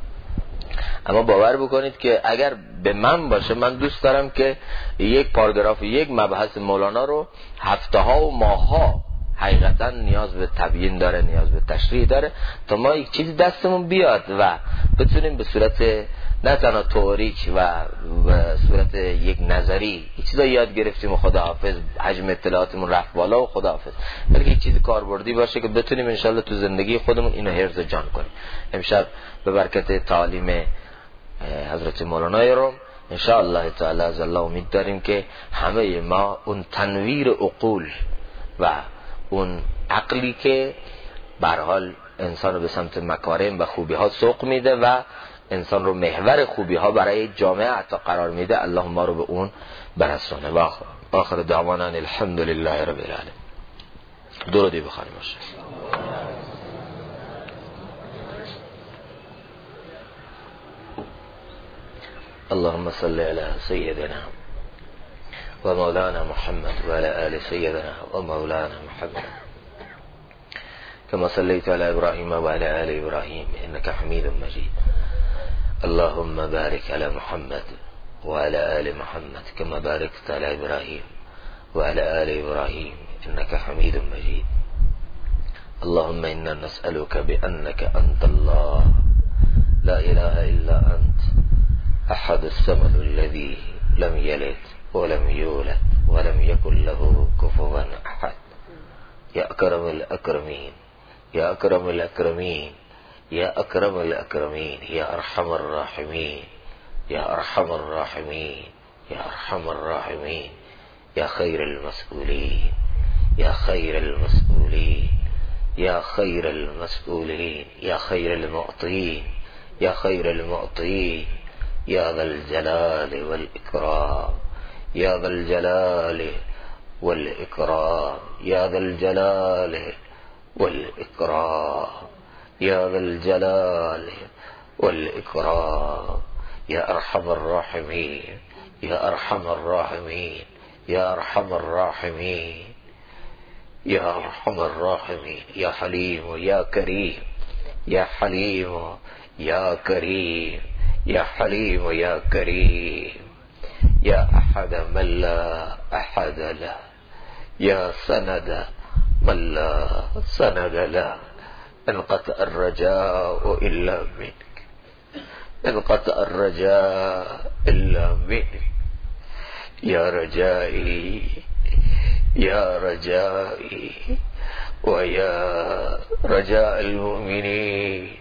اما باور بکنید که اگر به من باشه، من دوست دارم که یک پاراگراف، یک مبحث مولانا رو هفته ها و ماه ها حقیقتا نیاز به تبیین داره، نیاز به تشریح داره، تا ما یک چیزی دستمون بیاد و بتونیم به صورت نه تنها تئوریک و صورت یک نظری یک چیزا یاد گرفتیم و خداحافظ، حجم اطلاعاتمون رفت بالا و خداحافظ، بلکه یک چیز کاربردی باشه که بتونیم انشالله تو زندگی خودمون اینو حفظ جان کنیم. امشب به برکت تعالیم حضرت مولانا روم انشاءالله تعالی از الله امید داریم که همه ما اون تنویر عقول و اون عقلی که به هر حال انسان رو به سمت مکارم و خوبی ها سوق میده و انسان رو محور خوبی ها برای جامعه حتی قرار میده، الله ما رو به اون برسونه. و آخر دعوانا الحمدلله رب العالمین. درودی بخوانیم باشه. اللهم صل على سيدنا ومولانا محمد وعلى آل سيدنا ومولانا محمد كما صليت على إبراهيم وعلى آل إبراهيم إنك حميد مجيد. اللهم بارك على محمد وعلى آل محمد كما باركت على إبراهيم وعلى آل إبراهيم إنك حميد مجيد. اللهم إنا نسألك بأنك أنت الله لا إله إلا أنت أحد الصمد الذي لم يلد ولم يولد ولم يكن له كفوا أحد. يا أكرم الأكرمين، يا أكرم الأكرمين، يا أكرم الأكرمين، يا أرحم الراحمين، يا أرحم الراحمين، يا أرحم الراحمين، يا خير المسؤولين، يا خير المسؤولين، يا خير المسؤولين، يا خير المعطين، يا خير المعطين، يا ذا الجلال والإكرام، يا ذا الجلال والإكرام، يا ذا الجلال والإكرام، يا ذا الجلال والإكرام، يا أرحم الراحمين، يا أرحم الراحمين، يا أرحم الراحمين، يا أرحم الراحمين، يا حليم يا كريم، يا حليم يا كريم، يا حليم يا كريم، يا أحد من لا أحد له، يا سند من لا سند له. انقطع الرجاء إلا منك، انقطع الرجاء إلا منك، يا رجائي يا رجائي ويا رجاء المؤمنين،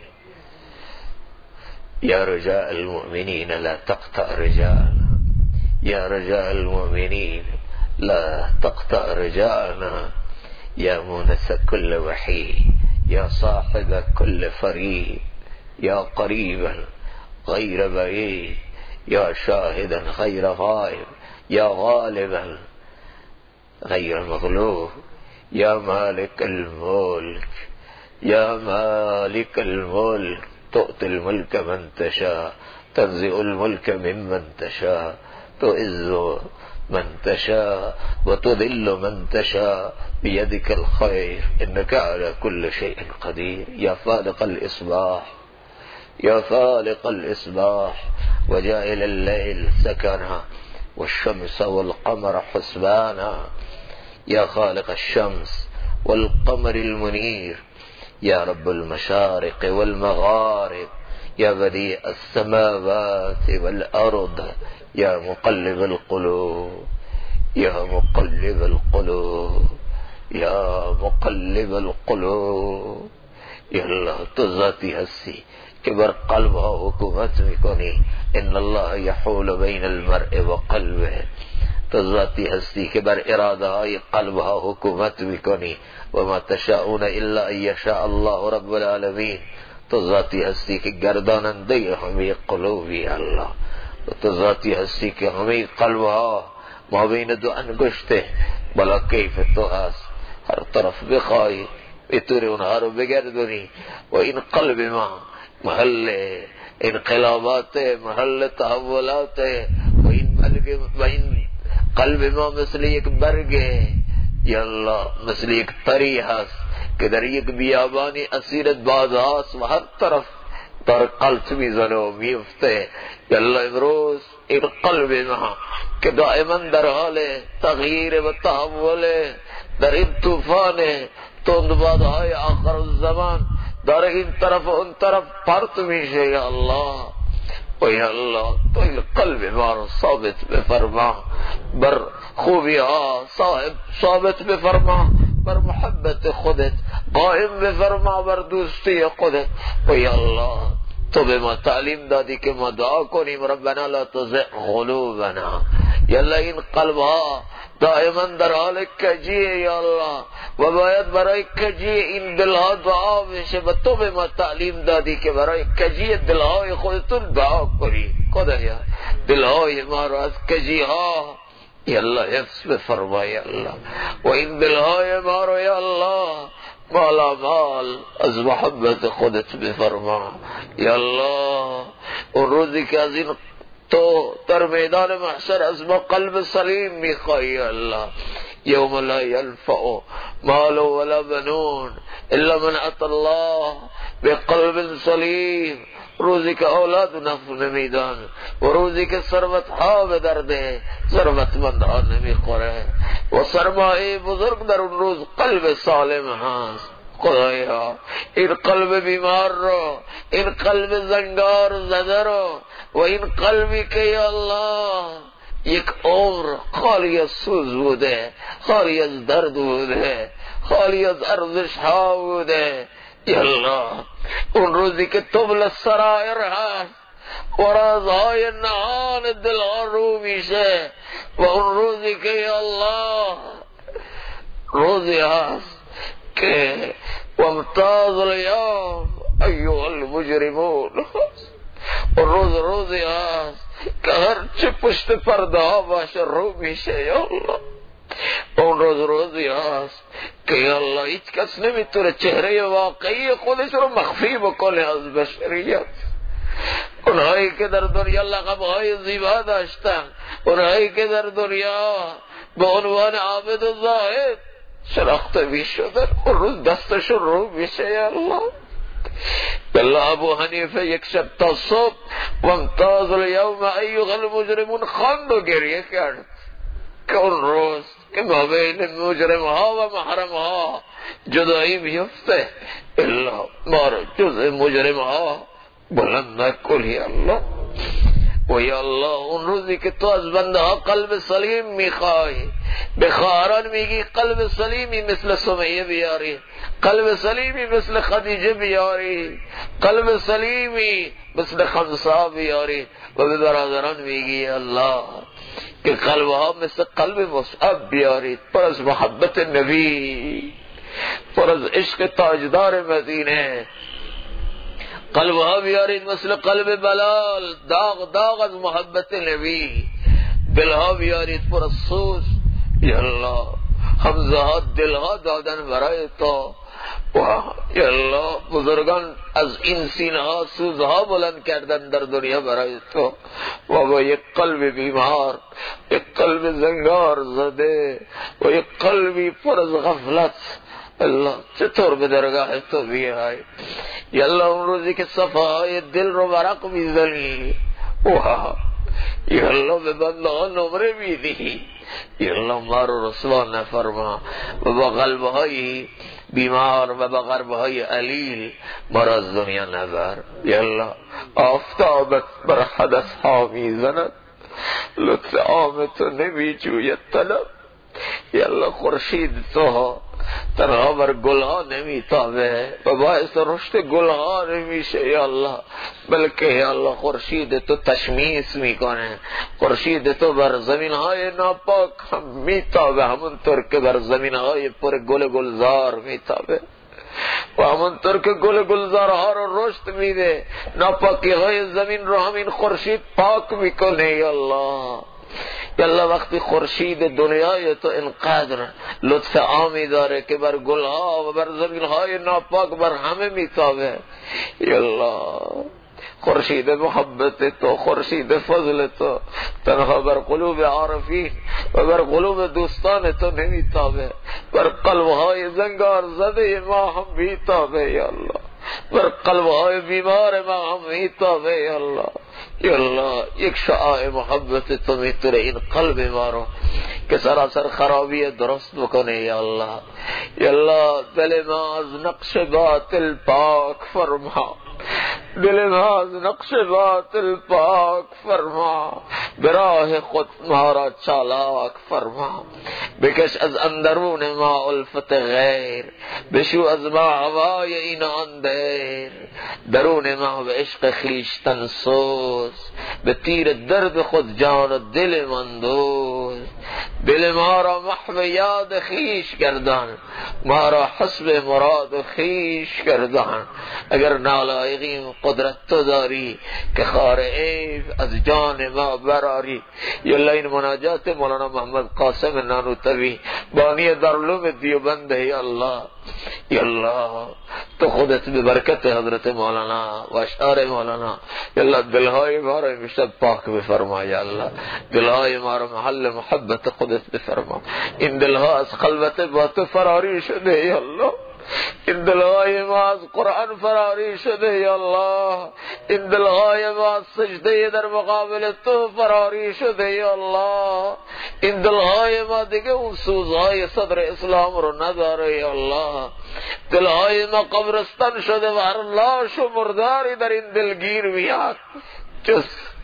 يا رجاء المؤمنين لا تقطع رجاءنا، يا رجاء المؤمنين لا تقطع رجاءنا، يا مونس كل وحيد، يا صاحب كل فريد، يا قريبا غير بعيد، يا شاهدا غير غائب، يا غالبا غير مغلوب، يا مالك الملك، يا مالك الملك، تؤتي الملك من تشاء، تنزع الملك ممن تشاء، تعز من تشاء وتذل من تشاء، بيدك الخير إنك على كل شيء قدير. يا فالق الإصباح، يا فالق الإصباح، وجعل الليل سكنا والشمس والقمر حسبانا يا خالق الشمس والقمر المنير يا رب المشارق والمغارب يا بديع السماوات والأرض يا مقلب القلوب يا مقلب القلوب يا مقلب القلوب یا اللہ تو ذاتی ہستی کہ بر قلب حکومت میکنی ان اللہ یحول بین المرء و قلبه تو ذاتی ہستی کہ بر ارادہ قلب حکومت میکنی وما تشاءون الا ان یشاء اللہ رب العالمین تو ذاتی ہستی کہ گردانندے ہمیں قلوبی اللہ تو ذاتی ہستی کہ ہمیں قلب مابین دو انگشتے بلا کیف تو ہست ہر طرف بخواہی اتوری انہا رو بگردنی و این قلب ما محل انقلابات محل تحولات و این قلب ما مثل یک برگ یا اللہ مثل یک تری هست که در یک بیابانی اسیرت باز هست و هر طرف در قلب میزنه و میفته یا اللہ امروز این قلب ما که دائما در حال تغییر و تحول در این طوفان تندبادهای آخر الزمان در این طرف و اون طرف پرت میشه یا اللہ و یا اللہ تو این قلب ما رو ثابت بفرما بر خوبی ها ثابت بفرما بر محبت خودت قائم بفرما بر دوستی خودت و یا اللہ تو به ما تعلیم دادی که ما دعا کنیم ربنا لا تزغ قلوبنا یا اللہ این قلب ها دائما در حال کجیه یا اللہ و باید برای کجیه این دلها دعا بشه و تو به ما تعلیم دادی که برای کجیه دلهای خودتون دعا کنی خدایا دلهای ما رو از کجیه ها یا اللہ حفظ بفرما یا اللہ و این دلهای ما رو یا اللہ مالا مال از محبت خودت بفرما یا اللہ اون روزی که از این تو در میدان محشر از ما قلب سلیم میخواهی اللہ یوم لا ينفع مال ولا بنون الا من اتى الله بقلب سلیم روزی که اولاد نفع نمیدان و روزی که ثروت ها به درده ثروتمند ها نمیخوره و سرمایه بزرگ در اون روز قلب سالم هست خدایا این قلب بیمار رو این قلب زنگار زده رو و این قلبی که یا اللہ یک عمر خالی از سوز بوده خالی از درد بوده خالی از ارزش ها بوده یا اللہ اون روزی که طبل السرائر هست و رازهای نهان دل ها رو میشه و اون روزی که یا اللہ روزی هست که وامتاز اليوم ایها المجرمون و روزی هست که هر چه پشت پرده ها باشه رو میشه یا اللہ اون روزی هست که یا اللہ هیچ کس نمیتونه چهره واقعی خودش رو مخفی بکنه از بشریت اونهایی که در دنیا لقبهای زیبا داشتن اونهایی که در دنیا به عنوان عابد و زاهد شناخته می شدن اون روز دستشون رو میشه یا اللہ اللہ ابو حنیفه یک شب تا صبح وامتاز اليوم ایها المجرمون خواند و گریه کرد که اون روز که ما بین مجرم ها و محرم ها جدایی میفته الا ما رو جز مجرم ها بلند نکن یا اللہ و یا اللہ اون روزی که تو از بنده ها قلب سلیم میخوای بخاران میگی قلب سلیمی مثل سمیه بیاری قلب سلیمی مثل خدیجه بیاری قلب سلیمی مثل خمسا بیاری و به برادران میگی اللہ که قلب ها مثل قلب مصعب بیاری پر از محبت نبی پر از عشق تاجدار مدینه قلب ها بیارید مثل قلب بلال داغ از محبت نبی دل ها بیارید پر از سوز یا اللہ حمزه ها دل ها دادن برای تو یا اللہ بزرگان از این سینه ها سوز ها بلند کردن در دنیا برای تو و با یک قلب بیمار یک قلب زنگار زده و یک قلبی پر از غفلت اللہ چطور به درگاه تو بیای یا اللہ اون روزی که صفحه های دل رو ورق میزنی واه یا اللہ به بندگان نمره میدی، یا اللہ ما رو رسوا نفرما و با قلبهای بیمار و با قلبهای علیل ما را از دنیا نبر. یا اللہ آفتابت بر حدث ها میزند، لطف عام تو نمی جوید طلب. یا اللہ خورشید تو تنها بر گلها نمیتابه و باعث رشد گلها نمیشه یا الله، بلکه یا الله خورشید تو تشمیس میکنه. خورشید تو بر زمینهای ناپاک هم میتابه، همونطور که بر زمینهای پر گل گلزار میتابه و همونطور که گل گلزارها رو رشد میده، ناپاکی های زمین رو همین خورشید پاک میکنه یا الله. یا الله وقتی خورشید دنیای تو اینقدر لطف عامی داره که بر گلها و بر زمینهای ناپاک بر همه میتابه، یا الله خورشید محبت تو، خورشید فضل تو تنها بر قلوب عارفین و بر قلوب دوستان تو نمیتابه، بر قلبهای زنگار زده ما هم میتابه یا الله، بر قلبهای بیمار ما هم میتابه یا الله. یا الله یک شعاع محبت تو میتونه این قلب ما رو که سراسر خرابی درست بکنه یا الله. یا الله دل ما از نقش باطل پاک فرما، دل ما از نقش باطل پاک فرما، براه خود ما را چالاک فرما، بکش از اندرون ما الفت غیر، بشو از ما هوای این آن دیر، درون ما به عشق خویشتن سوز، به تیر درد خود جان و دل من دوز، دل ما را محو یاد خویش گردان، ما را حسب مراد خویش گردان. اگر نالایقیم قدرت تو داری که خار عیب از جان ما براری. یا الله این مناجات مولانا محمد قاسم نانوتوی بانی دارالعلوم دیوبند ہے یا الله. یا الله تو خودت به برکت حضرت مولانا و اشعار مولانا یا الله دلهای ما را امشب پاک بفرما یا الله، دلهای ما را محل محبت خودت بفرما. این دلها از خلوت با تو فراری شده یا الله، این دلهای ما از قرآن فراری شده یا الله، این دلهای ما از سجده در مقابل تو فراری شده یا الله، این دلهای ما دیگه اون سوزهای صدر اسلام رو نداره یا الله، دلهای ما قبرستان شده و هر لاش و مرداری در این دلگیر بیاد جز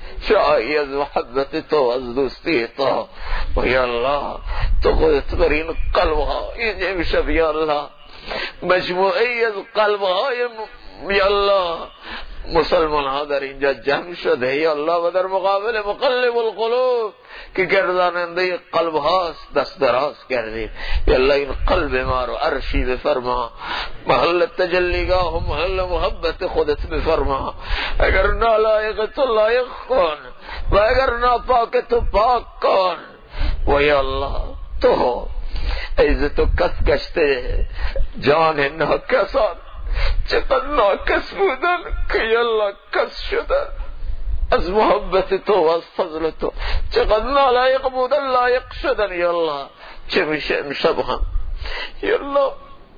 شایی از محبت تو از دوستی تو. و یا الله تو خودت بر این قلبها این امشب یا الله مجموعی از قلبهای یا الله مسلمان ها در اینجا جمع شده یا الله و در مقابل مقلب القلوب که گرداننده قلب هاست دست دراز کردیم یا الله این قلب ما رو عرشی بفرما، محل تجلیگاه و محل محبت خودت بفرما. اگر نالایق تو لایق کن و اگر ناپاک تو پاک کن. و یا الله تو ایز تو کس گشته جان ناکسان چقدر ناکس بودن که یالله کس شدن از محبت تو و از فضل تو، چقدر نالایق بودن لایق شدن یالله. چه میشه امشب هم یالله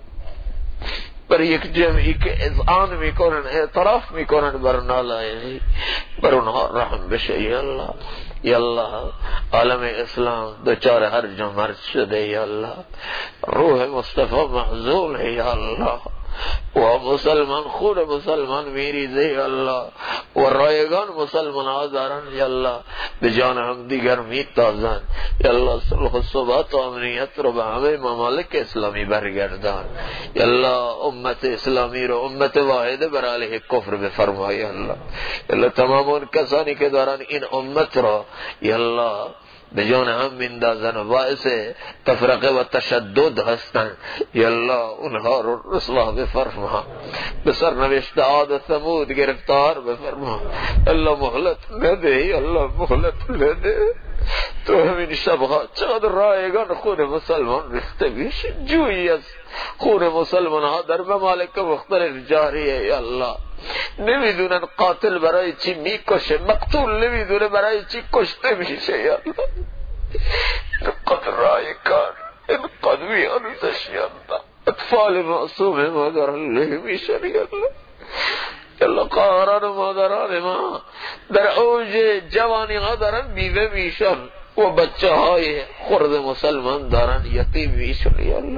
بر یک جمعی که اذعان میکنن اعتراف میکنن بر نالایقی بر اونها رحم بشه یالله. یالله عالم اسلام دوچار هرج و مرج شده یالله، روح مصطفی محزون ہے یالله و مسلمان خون مسلمان میریزه یالله و رایگان مسلمان ها دارن یالله به جان هم دیگر میتازن یالله. صلح و ثبات و امنیت رو به همه ممالک اسلامی برگردان یالله. امت اسلامی رو امت واحده بر علیه کفر بفرما یالله. یالله تمام اون کسانی که دارن این امت رو یالله به جان هم میندازن و باعث تفرقه و تشدد هستن یالله اونها رو رسوا بفرما، به سرنوشت عاد و ثمود گرفتار بفرما. الله مهلت نده یالله مهلت نده. تو همین شبها چقدر رایگان خون مسلمان ریخته میشه، جویی از خون مسلمان ها در ممالک مختلف جاریه یالله. نمیدونن قاتل برای چی میکشه، مقتول نمیدونه برای چی کشته میشه یالله. اینقدر رایگان اینقدر بیانوزش یالله، اطفال معصوم ما دارن له میشن یالله. یالله خواهران و مادران ما در اوج جوانی ها دارن بیوه میشن و بچه های خرد مسلمان دارن یتیم میشن.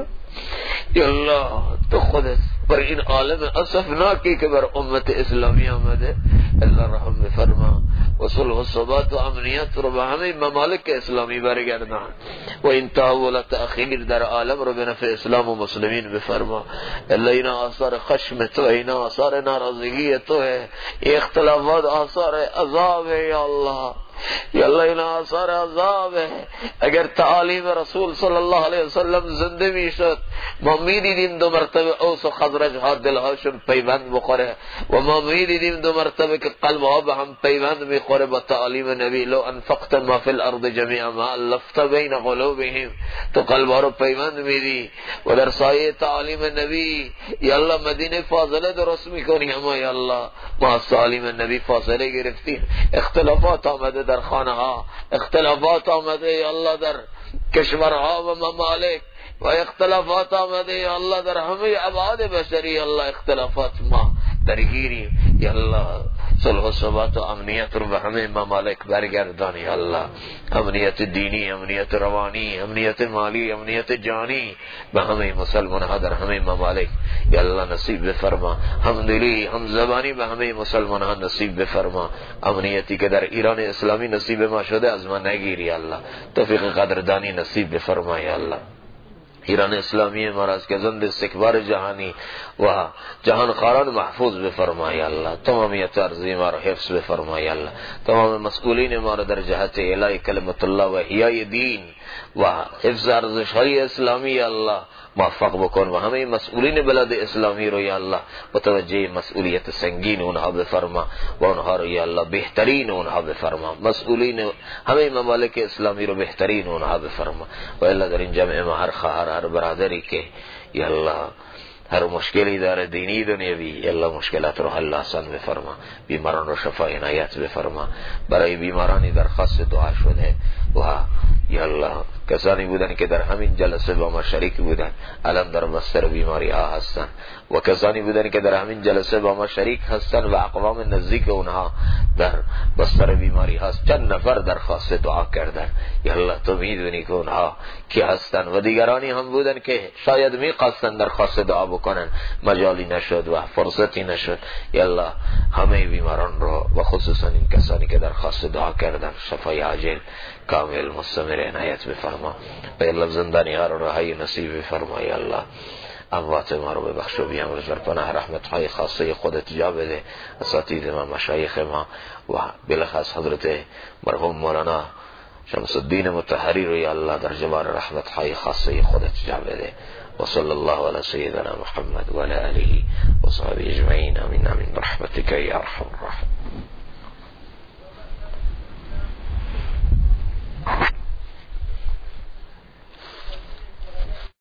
یالله تو خودت بر این عالم اسفناکی که بر امت اسلامی آمده الله رحم بفرما و صلح و ثبات و امنیت رو به همه ممالک اسلامی برگردان و این تحول و تأخیر در عالم رو به نفع اسلام و مسلمین بفرما. الله اینا آثار خشم تو، اینا آثار ناراضگی تو ہے، یہ اختلافات آثار عذاب ہے یا اللہ. یا اللہ اینا آثار عذاب ہے. اگر تعالیم رسول صلی اللہ علیہ وسلم زنده می شد ما می دیدیم دو مرتبه اوس و خزرج ها دلهاشون پیوند بخوره و ما می دیدیم دو مرتبه که قلبها به هم پیوند می خوره با تعالیم نبی. لو انفقت ما فی الارض جمیعا ما الفت بین قلوبهم، تو قلبها رو پیوند می دی و در سایه تعالیم نبی یا الله مدینه فاضله درست می کنی. اما یا الله ما از تعالیم نبی فاصله گرفتیم، اختلافات آمده در خانه ها، اختلافات آمده یا الله در کشورها و ممالک و اختلافات آمده یا الله در همه ابعاد بشری. یا الله اختلافات ما درگیریم یا الله صلح و ثبات و امنیت رو به همه ممالک برگردان یا الله. امنیت دینی، امنیت روانی، امنیت مالی، امنیت جانی به همه مسلمان ها در همه ممالک یا الله نصیب بفرما. همدلی هم زبانی به همه مسلمان ها نصیب بفرما. امنیتی که در ایران اسلامی نصیب ما شده از ما نگیری یا الله. توفیق قدردانی نصیب بفرما یا الله. ایران اسلامی ما را از گزند استکبار جهانی و جهان خاران محفوظ بفرمای الله. تمامیت ارضی ما را حفظ بفرمای الله. تمام مسئولین ما را در جهت اعلاء کلمت الله و احیای دین و حفظ ارزش های اسلامی الله موفق بکن و همه مسئولین بلاد اسلامی رو یا الله متوجه مسئولیت سنگین اونها بفرما و اونها رو یا الله بهترین اونها بفرما. مسئولین همه ممالک اسلامی رو بهترین اونها بفرما. و الا در این جمع ما هر خواهر، هر برادری که یا الله هر مشکلی داره دینی دنیوی یا الله مشکلات رو حل آسان بفرما. بیماران رو شفا عنایت بفرما. برای بیمارانی درخواست دعا شده و یا الله کسانی بودن که در همین جلسه با ما شریک بودن الان در بستر بیماری ها هستن و کسانی بودن که در همین جلسه با ما شریک هستن و اقوام نزدیک اونها در بستر بیماری هست. چند نفر درخواست دعا کردن یا الله تو میدونی که اونها کی هستن و دیگرانی هم بودن که شاید میخواستن درخواست دعا بکنن مجالی نشد و فرصتی نشد. یا الله همه بیماران رو و خصوصا این کسانی که درخواست دعا کردن شفای عاجل کامل مستمر عنایت بفرما. و الله زندانی ها رو رهایی نصیب بفرما. یا الله اموات ما رو ببخش و بیامرز در پناه رحمت های خاصه خودت جا بده. اساتید ما، مشایخ ما و بلخص حضرت مرحوم مولانا شمس الدین مطهری رو یا الله در جبار رحمت های خاصه خودت جا بده. و صلی الله علی سیدنا محمد و علی آله و صحبه اجمعین. آمین آمین برحمتک یا ارحم الراحمین.